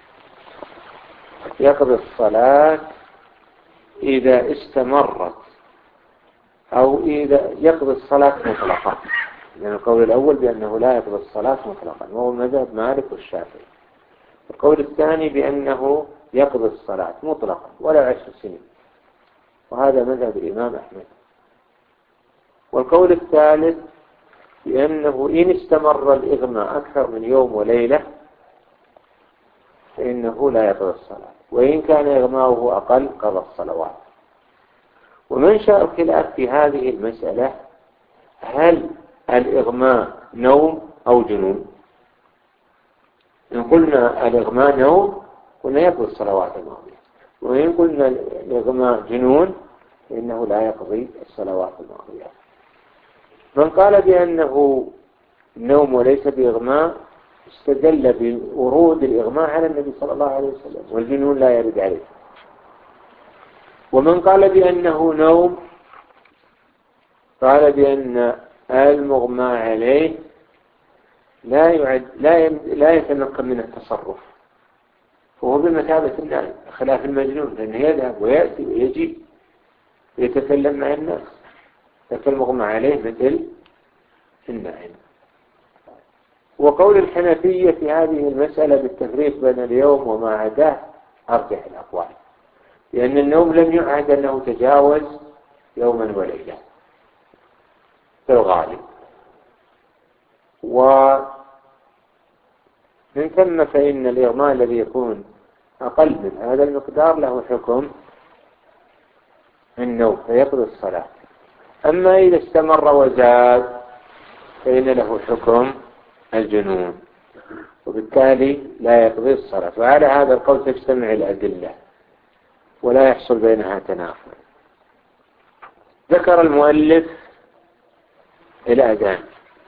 يقضي الصلاة إذا استمرت أو إذا يقضي الصلاة مطلقة. لأن القول الأول بأنه لا يقضي الصلاة مطلقا وهو مذهب مالك والشافعي. القول الثاني بأنه يقضي الصلاة مطلقا ولا عشر سنين، وهذا مذهب الإمام أحمد. والقول الثالث بأنه إن استمر الإغماء أكثر من يوم وليلة فإنه لا يقضي الصلاة، وإن كان إغماؤه أقل قضى الصلوات. ومنشأ الخلاف في هذه المسألة هل الإغماء نوم أو جنون؟ إن قلنا الإغماء نوم قلنا يقضي الصلوات الماضية، وإن قلنا الإغماء جنون فإنه لا يقضي الصلوات الماضية. من قال بأنه نوم وليس بإغماء استدل بورود الإغماء على النبي صلى الله عليه وسلم، والجنون لا يرد عليه. ومن قال بأنه نوم قال بأن المغمى عليه لا يعد لا لا يتمكن من التصرف، وهو بمثابة النائم خلاف المجنون، لأنه يذهب ويأتي ويجي ويتكلم مع الناس، لكن المغمى عليه مثل النائم. وقول الحنفية في هذه المسألة بالتفريق بين اليوم وما عداه أرجح الأقوال، لأن النوم لم يعهد أنه تجاوز يوما وليلة في الغالب، ومن ثم فإن الإغماء الذي يكون أقل من هذا المقدار له حكم النوم فيقضي الصلاة. أما إذا استمر وزاد فإن له حكم الجنون، وبالتالي لا يقضي الصلاة. وعلى هذا القول تجتمع الأدلة ولا يحصل بينها تنافر. ذكر المؤلف الأذان.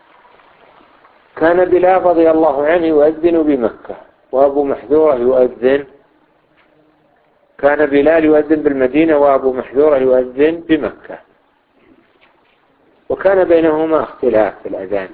كان بلال رضي الله عنه يؤذن بمكة، وأبو محذورة يؤذن كان بلال يؤذن بالمدينة وأبو محذورة يؤذن بمكة، وكان بينهما اختلاف في الأذان.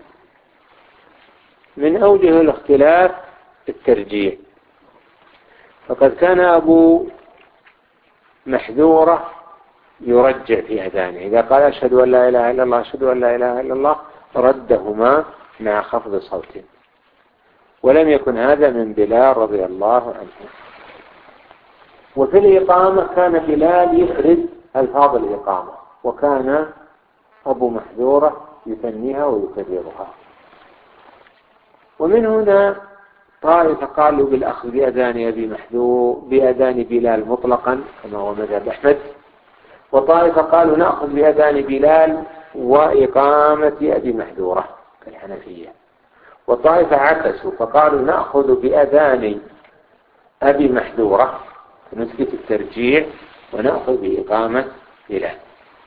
من أوجه الاختلاف الترجيح، فقد كان أبو محذورة يرجع في أذانه، إذا قال أشهد أن لا إله إلا الله أشهد أن لا إله إلا الله ردهما مع خفض صوت، ولم يكن هذا من بلال رضي الله عنه. وفي الإقامة كان بلال يفرد ألفاظ الإقامة، وكان أبو محذورة يثنيها ويكررها. ومن هنا طائفة قالوا بالأخذ بأذان أبي محذور بأذان بلال مطلقا كما هو مذهب أحمد، وطائفة قالوا نأخذ بأذان بلال وإقامة أبي محذورة كالحنفية، وطائفة عكسوا فقالوا نأخذ بأذان أبي محذورة نثبت الترجيع ونأخذ بإقامة بلال.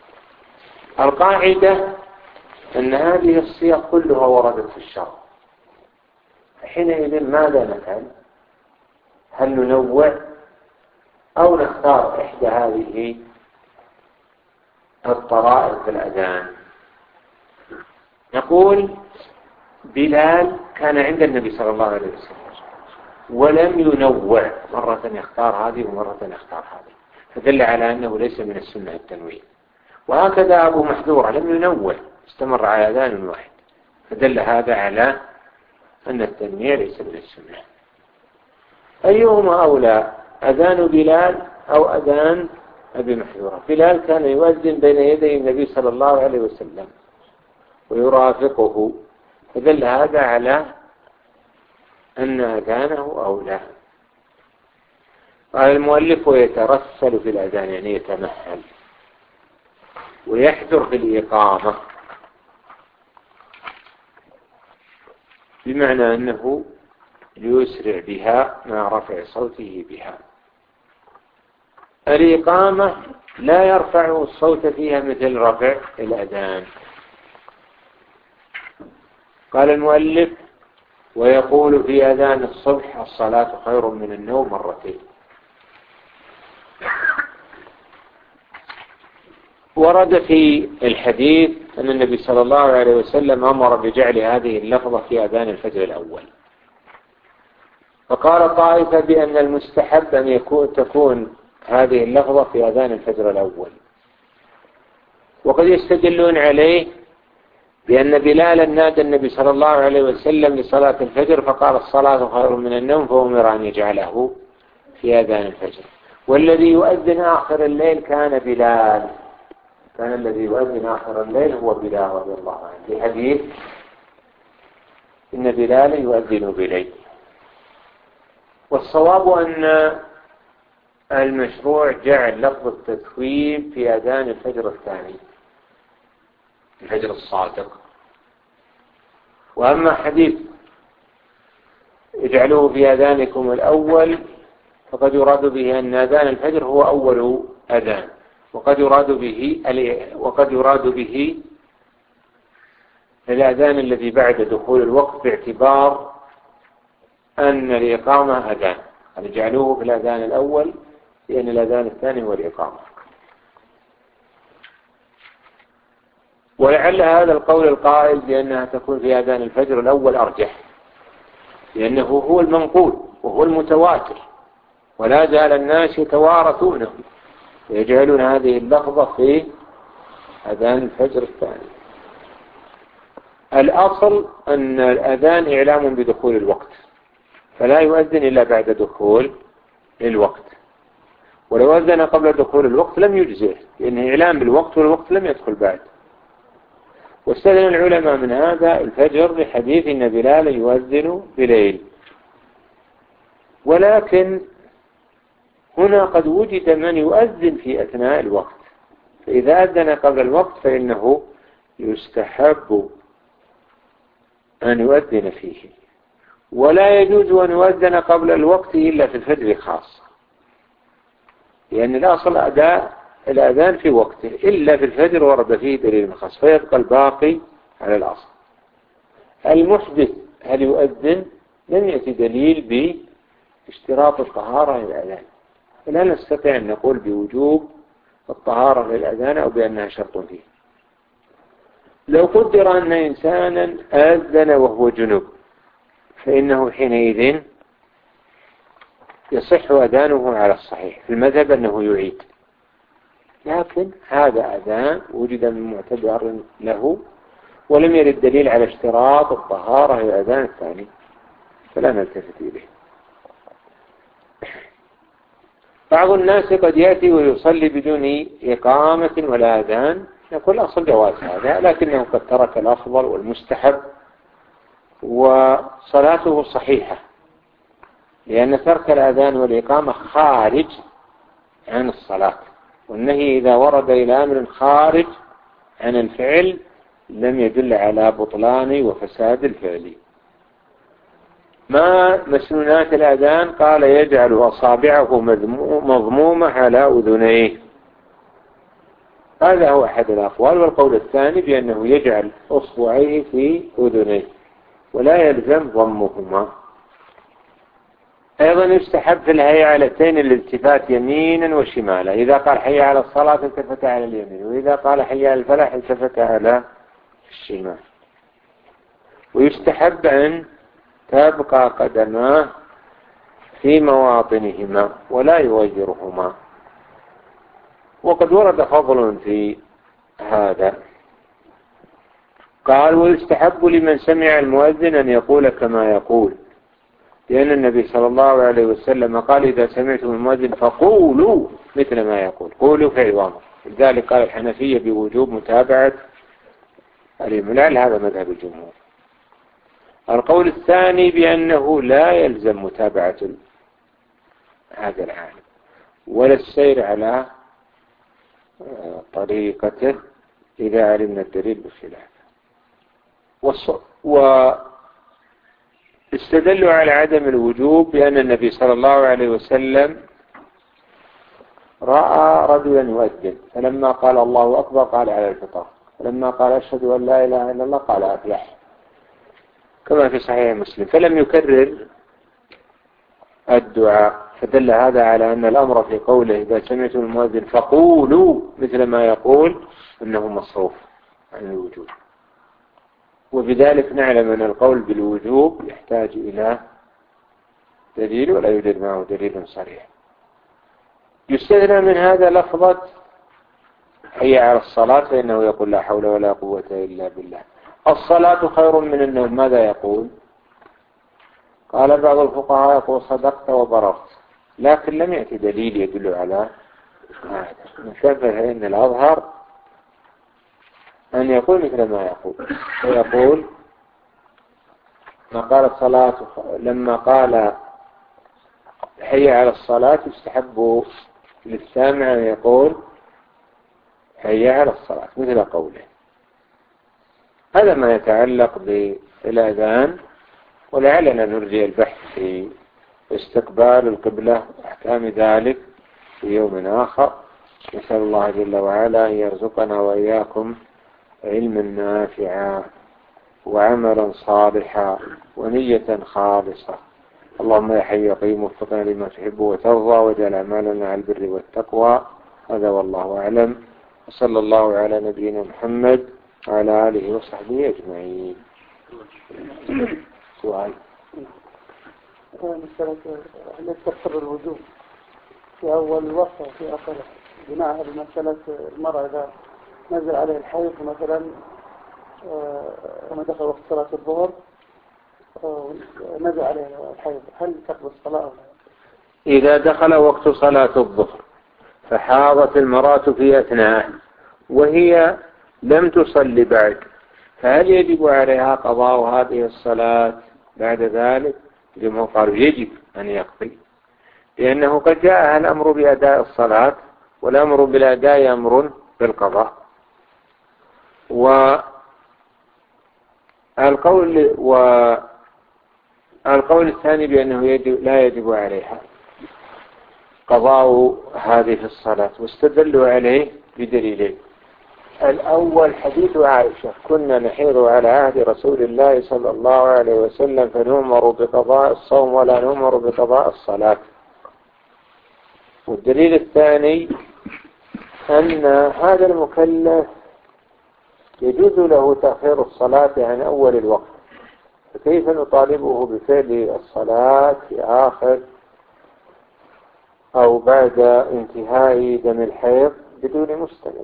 القاعدة أن هذه الصيغ كلها وردت في الشرع، حينئذ ماذا نفعل؟ هل ننوع أو نختار إحدى هذه الطرائق في الأذان؟ نقول بلال كان عند النبي صلى الله عليه وسلم ولم ينوع، مرة يختار هذه ومرة يختار هذه، فدل على أنه ليس من السنة التنويع. وهكذا أبو محذورة لم ينوع، استمر على أذان واحد، فدل هذا على أن التنويع ليس من السنة. أيهما أولى، أذان بلال أو أذان أبي محذورة؟ بلال كان يؤذن بين يدي النبي صلى الله عليه وسلم ويرافقه، فدل هذا على أن أذانه أولى. قال المؤلف ويترسل في الأذان، يعني يتمهل ويحذر في الإقامة، بمعنى أنه يسرع بها مع رفع صوته بها. الإقامة لا يرفع الصوت فيها مثل رفع الأذان. قال المؤلف ويقول في أذان الصبح الصلاة خير من النوم مرتين. ورد في الحديث أن النبي صلى الله عليه وسلم أمر بجعل هذه اللفظة في أذان الفجر الأول، فقال طائفة بأن المستحب أن يكون تكون هذه اللفظة في أذان الفجر الأول، وقد يستدلون عليه بأن بلالا نادى النبي صلى الله عليه وسلم لصلاة الفجر فقال الصلاة خير من النوم، فأمر أن يجعله في أذان الفجر. والذي يؤذن آخر الليل كان بلال، كان الذي يؤذن آخر الليل هو بلال رضي الله عنه، في حديث إن بلالا يؤذن بليل. والصواب أن المشروع جعل لفظ التثويب في أذان الفجر الثاني، الفجر الصادق. وأما حديث اجعلوه في أذانكم الأول فقد يراد به أن أذان الفجر هو أول أذان، وقد يراد به وقد يراد به الأذان الذي بعد دخول الوقت، باعتبار أن الإقامة أذان، يعني جعلوه في الأذان الأول لأن الأذان الثاني هو الإقامة. ولعل هذا القول القائل بأنها تكون في أذان الفجر الأول أرجح، لأنه هو المنقول وهو المتواتر، ولا زال الناس يتوارثونه ويجعلون هذه اللفظة في أذان الفجر الثاني. الأصل أن الأذان إعلام بدخول الوقت، فلا يؤذن إلا بعد دخول الوقت، ولو أذن قبل دخول الوقت لم يجزئه، لأنه إعلام بالوقت والوقت لم يدخل بعد. واستدل العلماء من هذا الفجر لحديث أن بلال يؤذن بليل. ولكن هنا قد وجد من يؤذن في أثناء الوقت، فإذا أذن قبل الوقت فإنه يستحب أن يؤذن فيه، ولا يجوز أن يؤذن قبل الوقت إلا في الفجر خاصة، لأن الأصل أداء الأذان في وقته، إلا في الفجر ورد فيه دليل خاص، فيبقى الباقي على الأصل. المحدث هل يؤذن؟ لم يأتي دليل باشتراط الطهارة للأذان، فلا نستطيع أن نقول بوجوب الطهارة للأذان أو بأنها شرط فيه. لو قدر أن إنسانا أذن وهو جنوب فإنه حينئذ يصح أذانه على الصحيح، في المذهب أنه يعيد، لكن هذا أذان وجد من معتبر له ولم يرد دليل على اشتراط الطهارة للأذان الثاني، فلا نلتفت إليه. بعض الناس قد يأتي ويصلي بدون إقامة ولا أذان، نقول أصل جواز هذا، لكنه قد ترك الأفضل والمستحب وصلاته صحيحة، لأن ترك الأذان والإقامة خارج عن الصلاة، والنهي إذا ورد إلى أمر خارج عن الفعل لم يدل على بطلان وفساد الفعل. ما مسنونات الأذان؟ قال يجعل أصابعه مضمومة على أذنيه، هذا هو أحد الأقوال. والقول الثاني بأنه يجعل أصبعيه في أذنيه ولا يلزم ضمهما. أيضا يستحب في الهيعلتين الالتفات يمينا وشمالا، إذا قال حي على الصلاة التفت على اليمين، وإذا قال حي على الفلاح التفت على الشمال. ويستحب أن تبقى قدماه في مواطنهما ولا يغيرهما، وقد ورد فضل في هذا. قال ويستحب لمن سمع المؤذن أن يقول كما يقول، لأن النبي صلى الله عليه وسلم قال إذا سمعتم المؤذن فقولوا مثل ما يقول، قولوا في عظامه. لذلك قال الحنفية بوجوب متابعة الإملال، هذا مذهب الجمهور. القول الثاني بأنه لا يلزم متابعة هذا العالم ولا السير على طريقته إذا علمنا الدليل بخلافه. واستدلوا على عدم الوجوب بأن النبي صلى الله عليه وسلم رأى رجلا يؤذن، فلما قال الله أكبر قال على الفطر، فلما قال أشهد أن لا إله إلا الله قال أفلح، كما في صحيح مسلم، فلم يكرر الدعاء. فدل هذا على أن الأمر في قوله إذا سمعتم المؤذن فقولوا مثل ما يقول أنه مصروف عن الوجوب. وبذلك نعلم أن القول بالوجوب يحتاج إلى دليل ولا يوجد معه دليل صريح. يستثنى من هذا لفظة حي على الصلاة، فإنه يقول لا حول ولا قوة إلا بالله. الصلاة خير من النوم، ماذا يقول؟ قال بعض الفقهاء يقول صدقت وبررت، لكن لم يأتي دليل يدل على هذا. نشبه إن الأظهر أن يقول مثل ما يقول، فيقول ما قال الصلاة لما قال حي على الصلاة يستحب للسامع أن يقول حي على الصلاة مثل قوله. هذا ما يتعلق بالأذان، ولعلنا نرجع البحث في استقبال القبلة أحكام ذلك في يوم آخر. نسأل الله جل وعلا أن يرزقنا وإياكم علما نافعا وعملا صالحا ونية خالصة. اللهم يا حي يا قيوم وفقنا لما تحب وترضى واجعل أعمالنا على البر والتقوى. هذا والله أعلم، وصلى الله على نبينا محمد وعلى آله وصحبه أجمعين. سؤال مسألة هل يكثر الوجوب في أول الوقت وفي آخره بناء على مسألة المرأة إذا نزل عليه الحيض مثلا لما دخل وقت صلاة الظهر نزل عليه الحيض هل تقبل الصلاة أو لا؟ إذا دخل وقت صلاة الظهر فحاضت المرأة في أثناءه وهي لم تصلي بعد، فهل يجب عليها قضاء هذه الصلاة بعد ذلك؟ الجمهور قالوا يجب أن يقضي، لأنه قد جاء الأمر بأداء الصلاة والأمر بالأداء أمر بالقضاء. والقول والقول الثاني بأنه يجب لا يجب عليها قضاء هذه الصلاة، واستدلوا عليه بدليلين. الأول حديث عائشة: كنا نحيض على عهد رسول الله صلى الله عليه وسلم فنؤمر بقضاء الصوم ولا نؤمر بقضاء الصلاة. والدليل الثاني أن هذا المكلف يجوز له تأخير الصلاة عن أول الوقت، فكيف نطالبه بفعل الصلاة في آخر أو بعد انتهاء دم الحيض بدون مستند؟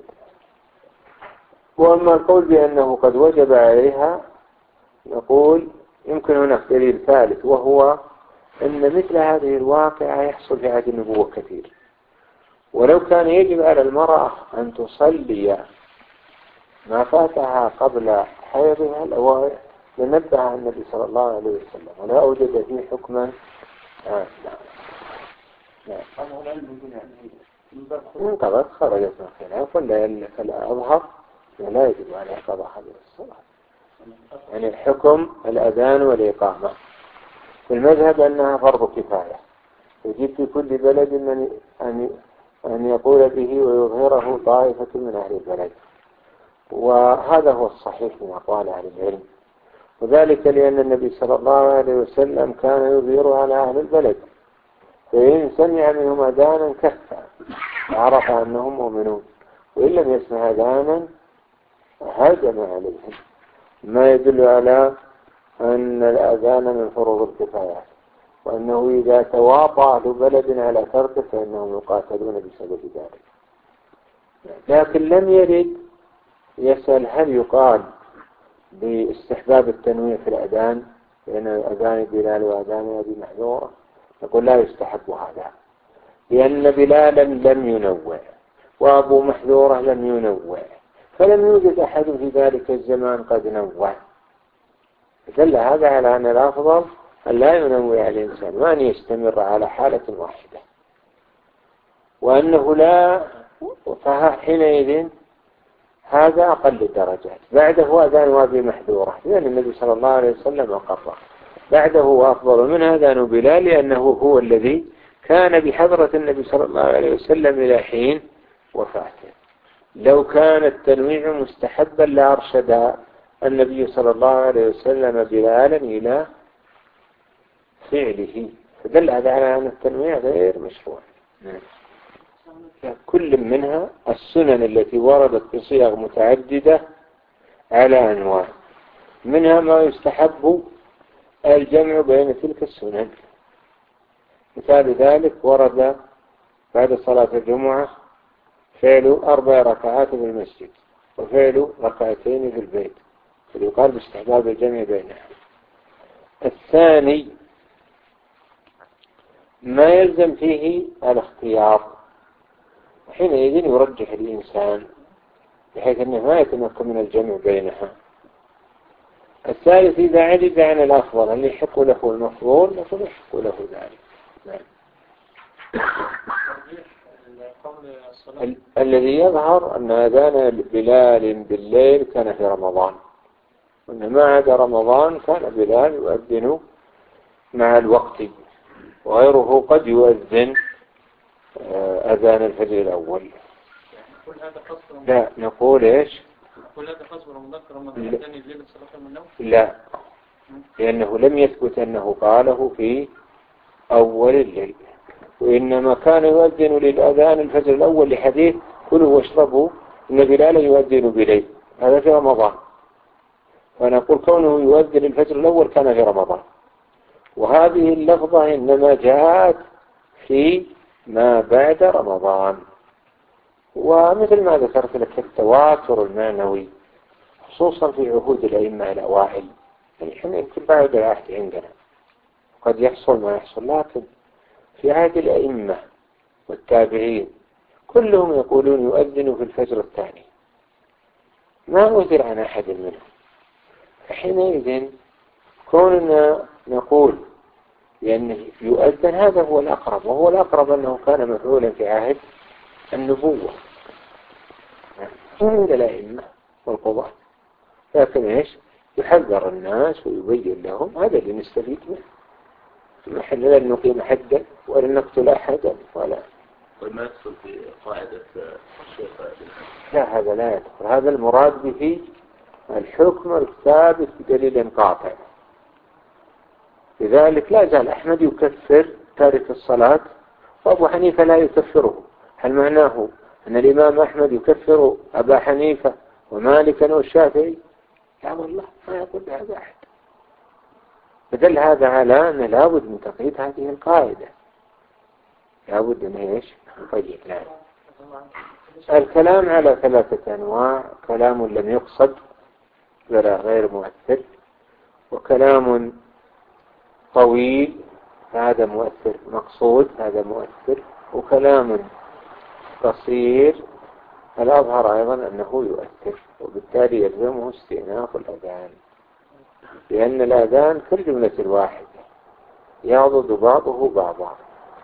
وأما القول بأنه قد وجب عليها نقول يمكن هناك دليل ثالث، وهو أن مثل هذه الواقعة يحصل في عهد النبوة كثير، ولو كان يجب على المرأة أن تصلي ما فاتها قبل حيضها لنبه النبي صلى الله عليه وسلم ولا أوجد فيه حكما. آه لا انقضت خرجت من خلاف، ولا الأظهر لا يجب على قضاء هذه الصلاة. يعني الحكم الأذان والإقامة في المذهب أنها فرض كفاية، يجب في كل بلد من أن أن يقول به ويظهره طائفة من أهل البلد، وهذا هو الصحيح من أقوال أهل العلم، وذلك لأن النبي صلى الله عليه وسلم كان يظهره على أهل البلد، فإن سمع منهم أذانا كفى وعرف أنهم مؤمنون، وإن لم يسمع أذانا هاجم عليهم، ما يدل على أن الأذان من فروض الكفايات، وأنه إذا تواطأ أهل بلد على تركه فإنهم يقاتلون بسبب ذلك. لكن لم يرد يسأل هل يقال باستحباب التنويع في الأذان بين أذان بلال وأذان أبي محذورة؟ نقول لا يستحب هذا، لأن بلالا لم ينوع وأبو محذورة لم ينوع، فلم يوجد أحد في ذلك الزمان قد نوع. دل هذا على أن الأفضل أن لا ينوع الإنسان وأن يستمر على حالة واحدة، وأنه لا فحينئذ هذا أقل الدرجات. بعده أذان أبي محذورة لأن النبي صلى الله عليه وسلم قضى، بعده أفضل من أذان بلال لأنه هو الذي كان بحضرة النبي صلى الله عليه وسلم إلى حين وفاته. لو كان التنويع مستحبا لأرشد النبي صلى الله عليه وسلم بلالا إلى فعله، فدل هذا على أن التنويع غير مشروع. كل منها السنن التي وردت بصيغ متعددة على أنواع، منها ما يستحب الجمع بين تلك السنن. مثال ذلك ورد بعد صلاة الجمعة فعل أربع ركعات في المسجد وفعل ركعتين في البيت، فيقال باستحباب الجمع بينها. الثاني ما يلزم فيه الاختيار، حينئذ يرجح الإنسان بحيث أنه ما يتمكن من الجمع بينها. الثالث إذا عجز عن الأفضل أن يحق له المفضول نقول يحق له ذلك. نعم. ال الذي يظهر أن أذان بلال بالليل كان في رمضان، وأن ما عدا رمضان كان بلال يؤذن مع الوقت، وغيره قد يؤذن أذان الفجر الأول. لا نقول إيش؟ كل هذا خاص برمضان رمضان الثاني الليل الصلاة من النوم؟ لا، لأنه لم يثبت أنه قاله في أول الليل، وإنما كان يؤذن للأذان الفجر الأول لحديث كلوا واشربوا إن بلالا يؤذن بليل، هذا في رمضان، فنقول كونه يؤذن الفجر الأول كان في رمضان. وهذه اللفظة إنما جاءت في ما بعد رمضان. ومثل ما ذكرت لك التواتر المعنوي خصوصا في عهود الأئمة الأوائل، يعني احنا يمكن بعد العهد عندنا قد يحصل ما يحصل، لكن في عهد الأئمة والتابعين كلهم يقولون يؤذن في الفجر الثاني، ما أثر عن أحد منهم. فحينئذ كوننا نقول لأنه يؤذن هذا هو الأقرب، وهو الأقرب أنه كان مفعولا في عهد النبوة عند الأئمة والقضاة. لكن إيش يحذر الناس ويبين لهم، هذا اللي نستفيد منه. نحن لا نقيم حدا ولا نقتل أحدا ولا وما يدخل في قاعدة الشيخ. لا، هذا لا يدخل. هذا المراد به الحكم الثابت بدليل قاطع. لذلك لا زال أحمد يكفر تارك الصلاة وأبو حنيفة لا يكفره. هل معناه أن الإمام أحمد يكفر أبا حنيفة ومالكا والشافعي؟ لا والله، ما يقول هذا أحد. بدل هذا على أن لابد من تقييد هذه القاعدة، لابد من إيش نقيد. نعم. الكلام على ثلاثة أنواع: كلام لم يقصد ولا غير مؤثر، وكلام طويل هذا مؤثر مقصود هذا مؤثر، وكلام قصير الأظهر أيضا أنه يؤثر، وبالتالي يلزمه استئناف الأذان، لأن الأذان كالجملة الواحدة يعضد بعضه بعضا.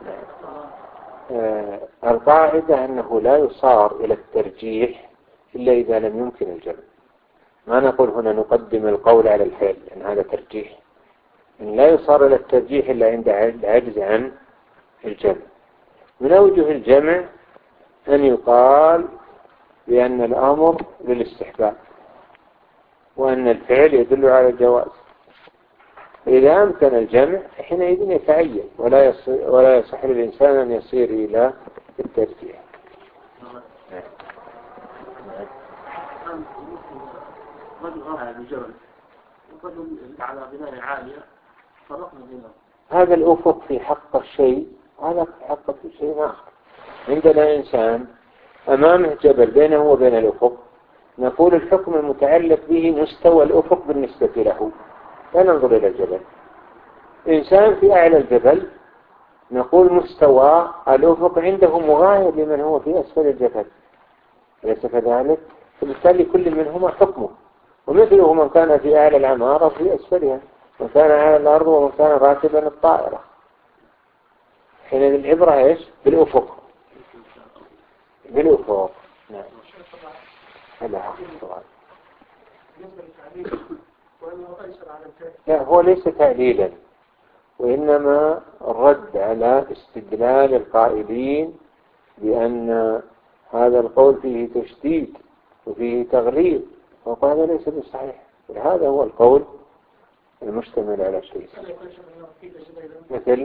آه القاعدة أنه لا يصار إلى الترجيح إلا إذا لم يمكن الجمع. ما نقول هنا نقدم القول على الفعل لأن هذا ترجيح، إن لا يصار إلى الترجيح إلا عند عجز عن الجمع. من أوجه الجمع أن يقال بأن الأمر للاستحباب وأن الفعل يدل على الجواز. إذا أمكن الجمع حينئذ يتعين ولا يصير ولا يصح للإنسان أن يصير إلى الترجيح. رجل رأى بجبل ورجل على بناء عالية فرقنا بينهم. هذا الأفق في حق الشيء وهذا في حق شيء آخر. عندنا إنسان أمامه جبل بينه وبين الأفق، نقول الحكم المتعلق به مستوى الأفق بالنسبة له، لا ننظر إلى الجبل. إنسان في أعلى الجبل نقول مستوى الأفق عنده مغاير لمن هو في أسفل الجبل، ليس كذلك؟ فبالتالي كل منهما حكمه، ومثله من كان في أعلى العمارة في أسفلها، من كان على الأرض ومن كان راكبا الطائرة. حين العبرة إيش؟ بالأفق بالأفق. نعم. هذا السؤال. لا، هو ليس تعليلا، وإنما الرد على استدلال القائلين بأن هذا القول فيه تشديد وفيه تغليظ، وهذا ليس بالصحيح. هذا هو القول المشتمل على شيء مثل.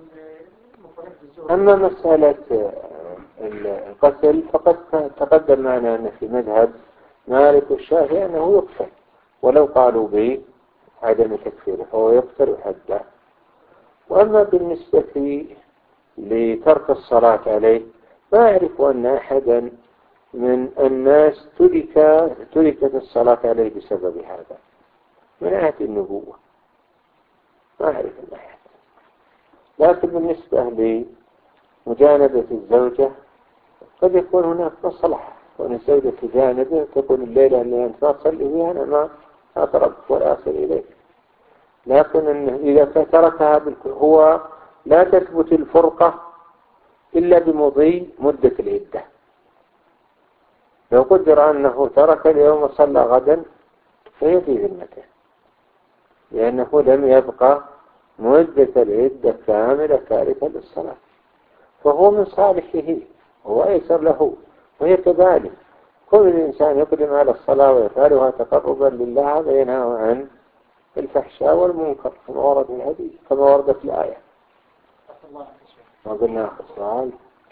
أما مسألة القتل فقد تقدم معنا أن في مذهب مالك والشافعي أنه يقتل ولو قالوا به عدم تكفيره، فهو يقتل وحده. وأما بالنسبة لترك الصلاة عليه ما أعرف أن أحدا من الناس ترك تركت الصلاة عليه بسبب هذا من عهد النبوة، ما أعرف أن أحد. لكن بالنسبة لمجانبة الزوجة قد يكون هناك مصلحة، وأن الزوجة تجانبه تقول الليلة اللي أنت ما تصلي فيها أنا ما أقرب ولا أصل إليك. لكن إنه إذا تركها هو لا تثبت الفرقة إلا بمضي مدة العدة. لو قدر أنه ترك اليوم وصلى غدا فهي في ذمته، لأنه لم يبقى مدة العدة كاملة تاركا للصلاة، فهو من صالحه هو أيسر له. وهي كذلك كل الإنسان يقدم على الصلاة ويفعلها تقربا لله هذا ينهى عن الفحشاء والمنكر كما ورد في الحديث كما وردت في الآية. ما قلنا آخر سؤال.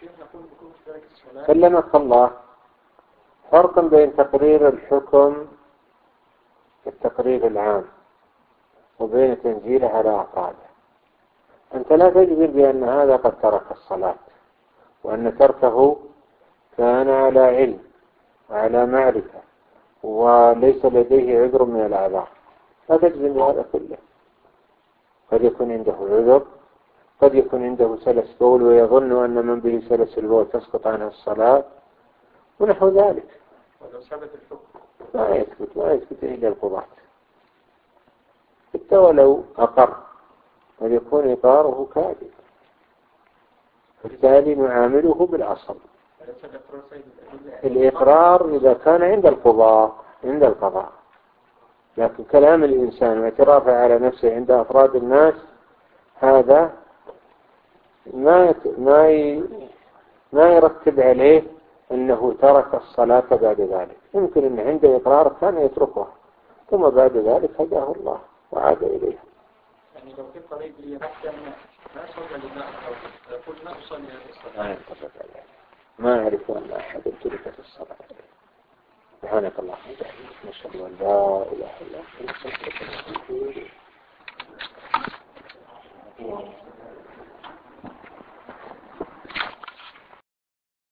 كلمك الله. فرق بين تقرير الحكم التقرير العام وبين تنزيله على أعقابه. أنت لا تجزم بأن هذا قد ترك الصلاة وأن تركه كان على علم وعلى معرفة وليس لديه عذر من الأعذار، لا تجزم بهذا كله. قد يكون عنده عذر، قد يكون عنده سلس بول ويظن أن من به سلس البول تسقط عنه الصلاة ونحو ذلك. ولو ثبت الحكم ما يثبت ما يثبت إلا القضاة. حتى ولو أقر قد يكون إقراره كاذب، بالتالي نعامله بالأصل. الإقرار إذا كان عند القضاء عند القضاء، لكن كلام الإنسان واعترافه على نفسه عند أفراد الناس هذا ما ما ما يرتب عليه أنه ترك الصلاة بعد ذلك. يمكن أن عنده إقرار كان يتركها ثم بعد ذلك هداه الله وعاد إليها. يعني لو في طريق لي حتى ما صلى لله أو يقول ما أصلي هذه الصلاة، ما يتفق عليه، ما أعرف أن أحد تركت الصلاة. سبحانك اللهم وبحمدك نشهد أن لا إله إلا أنت نستغفرك ونتوب إليك.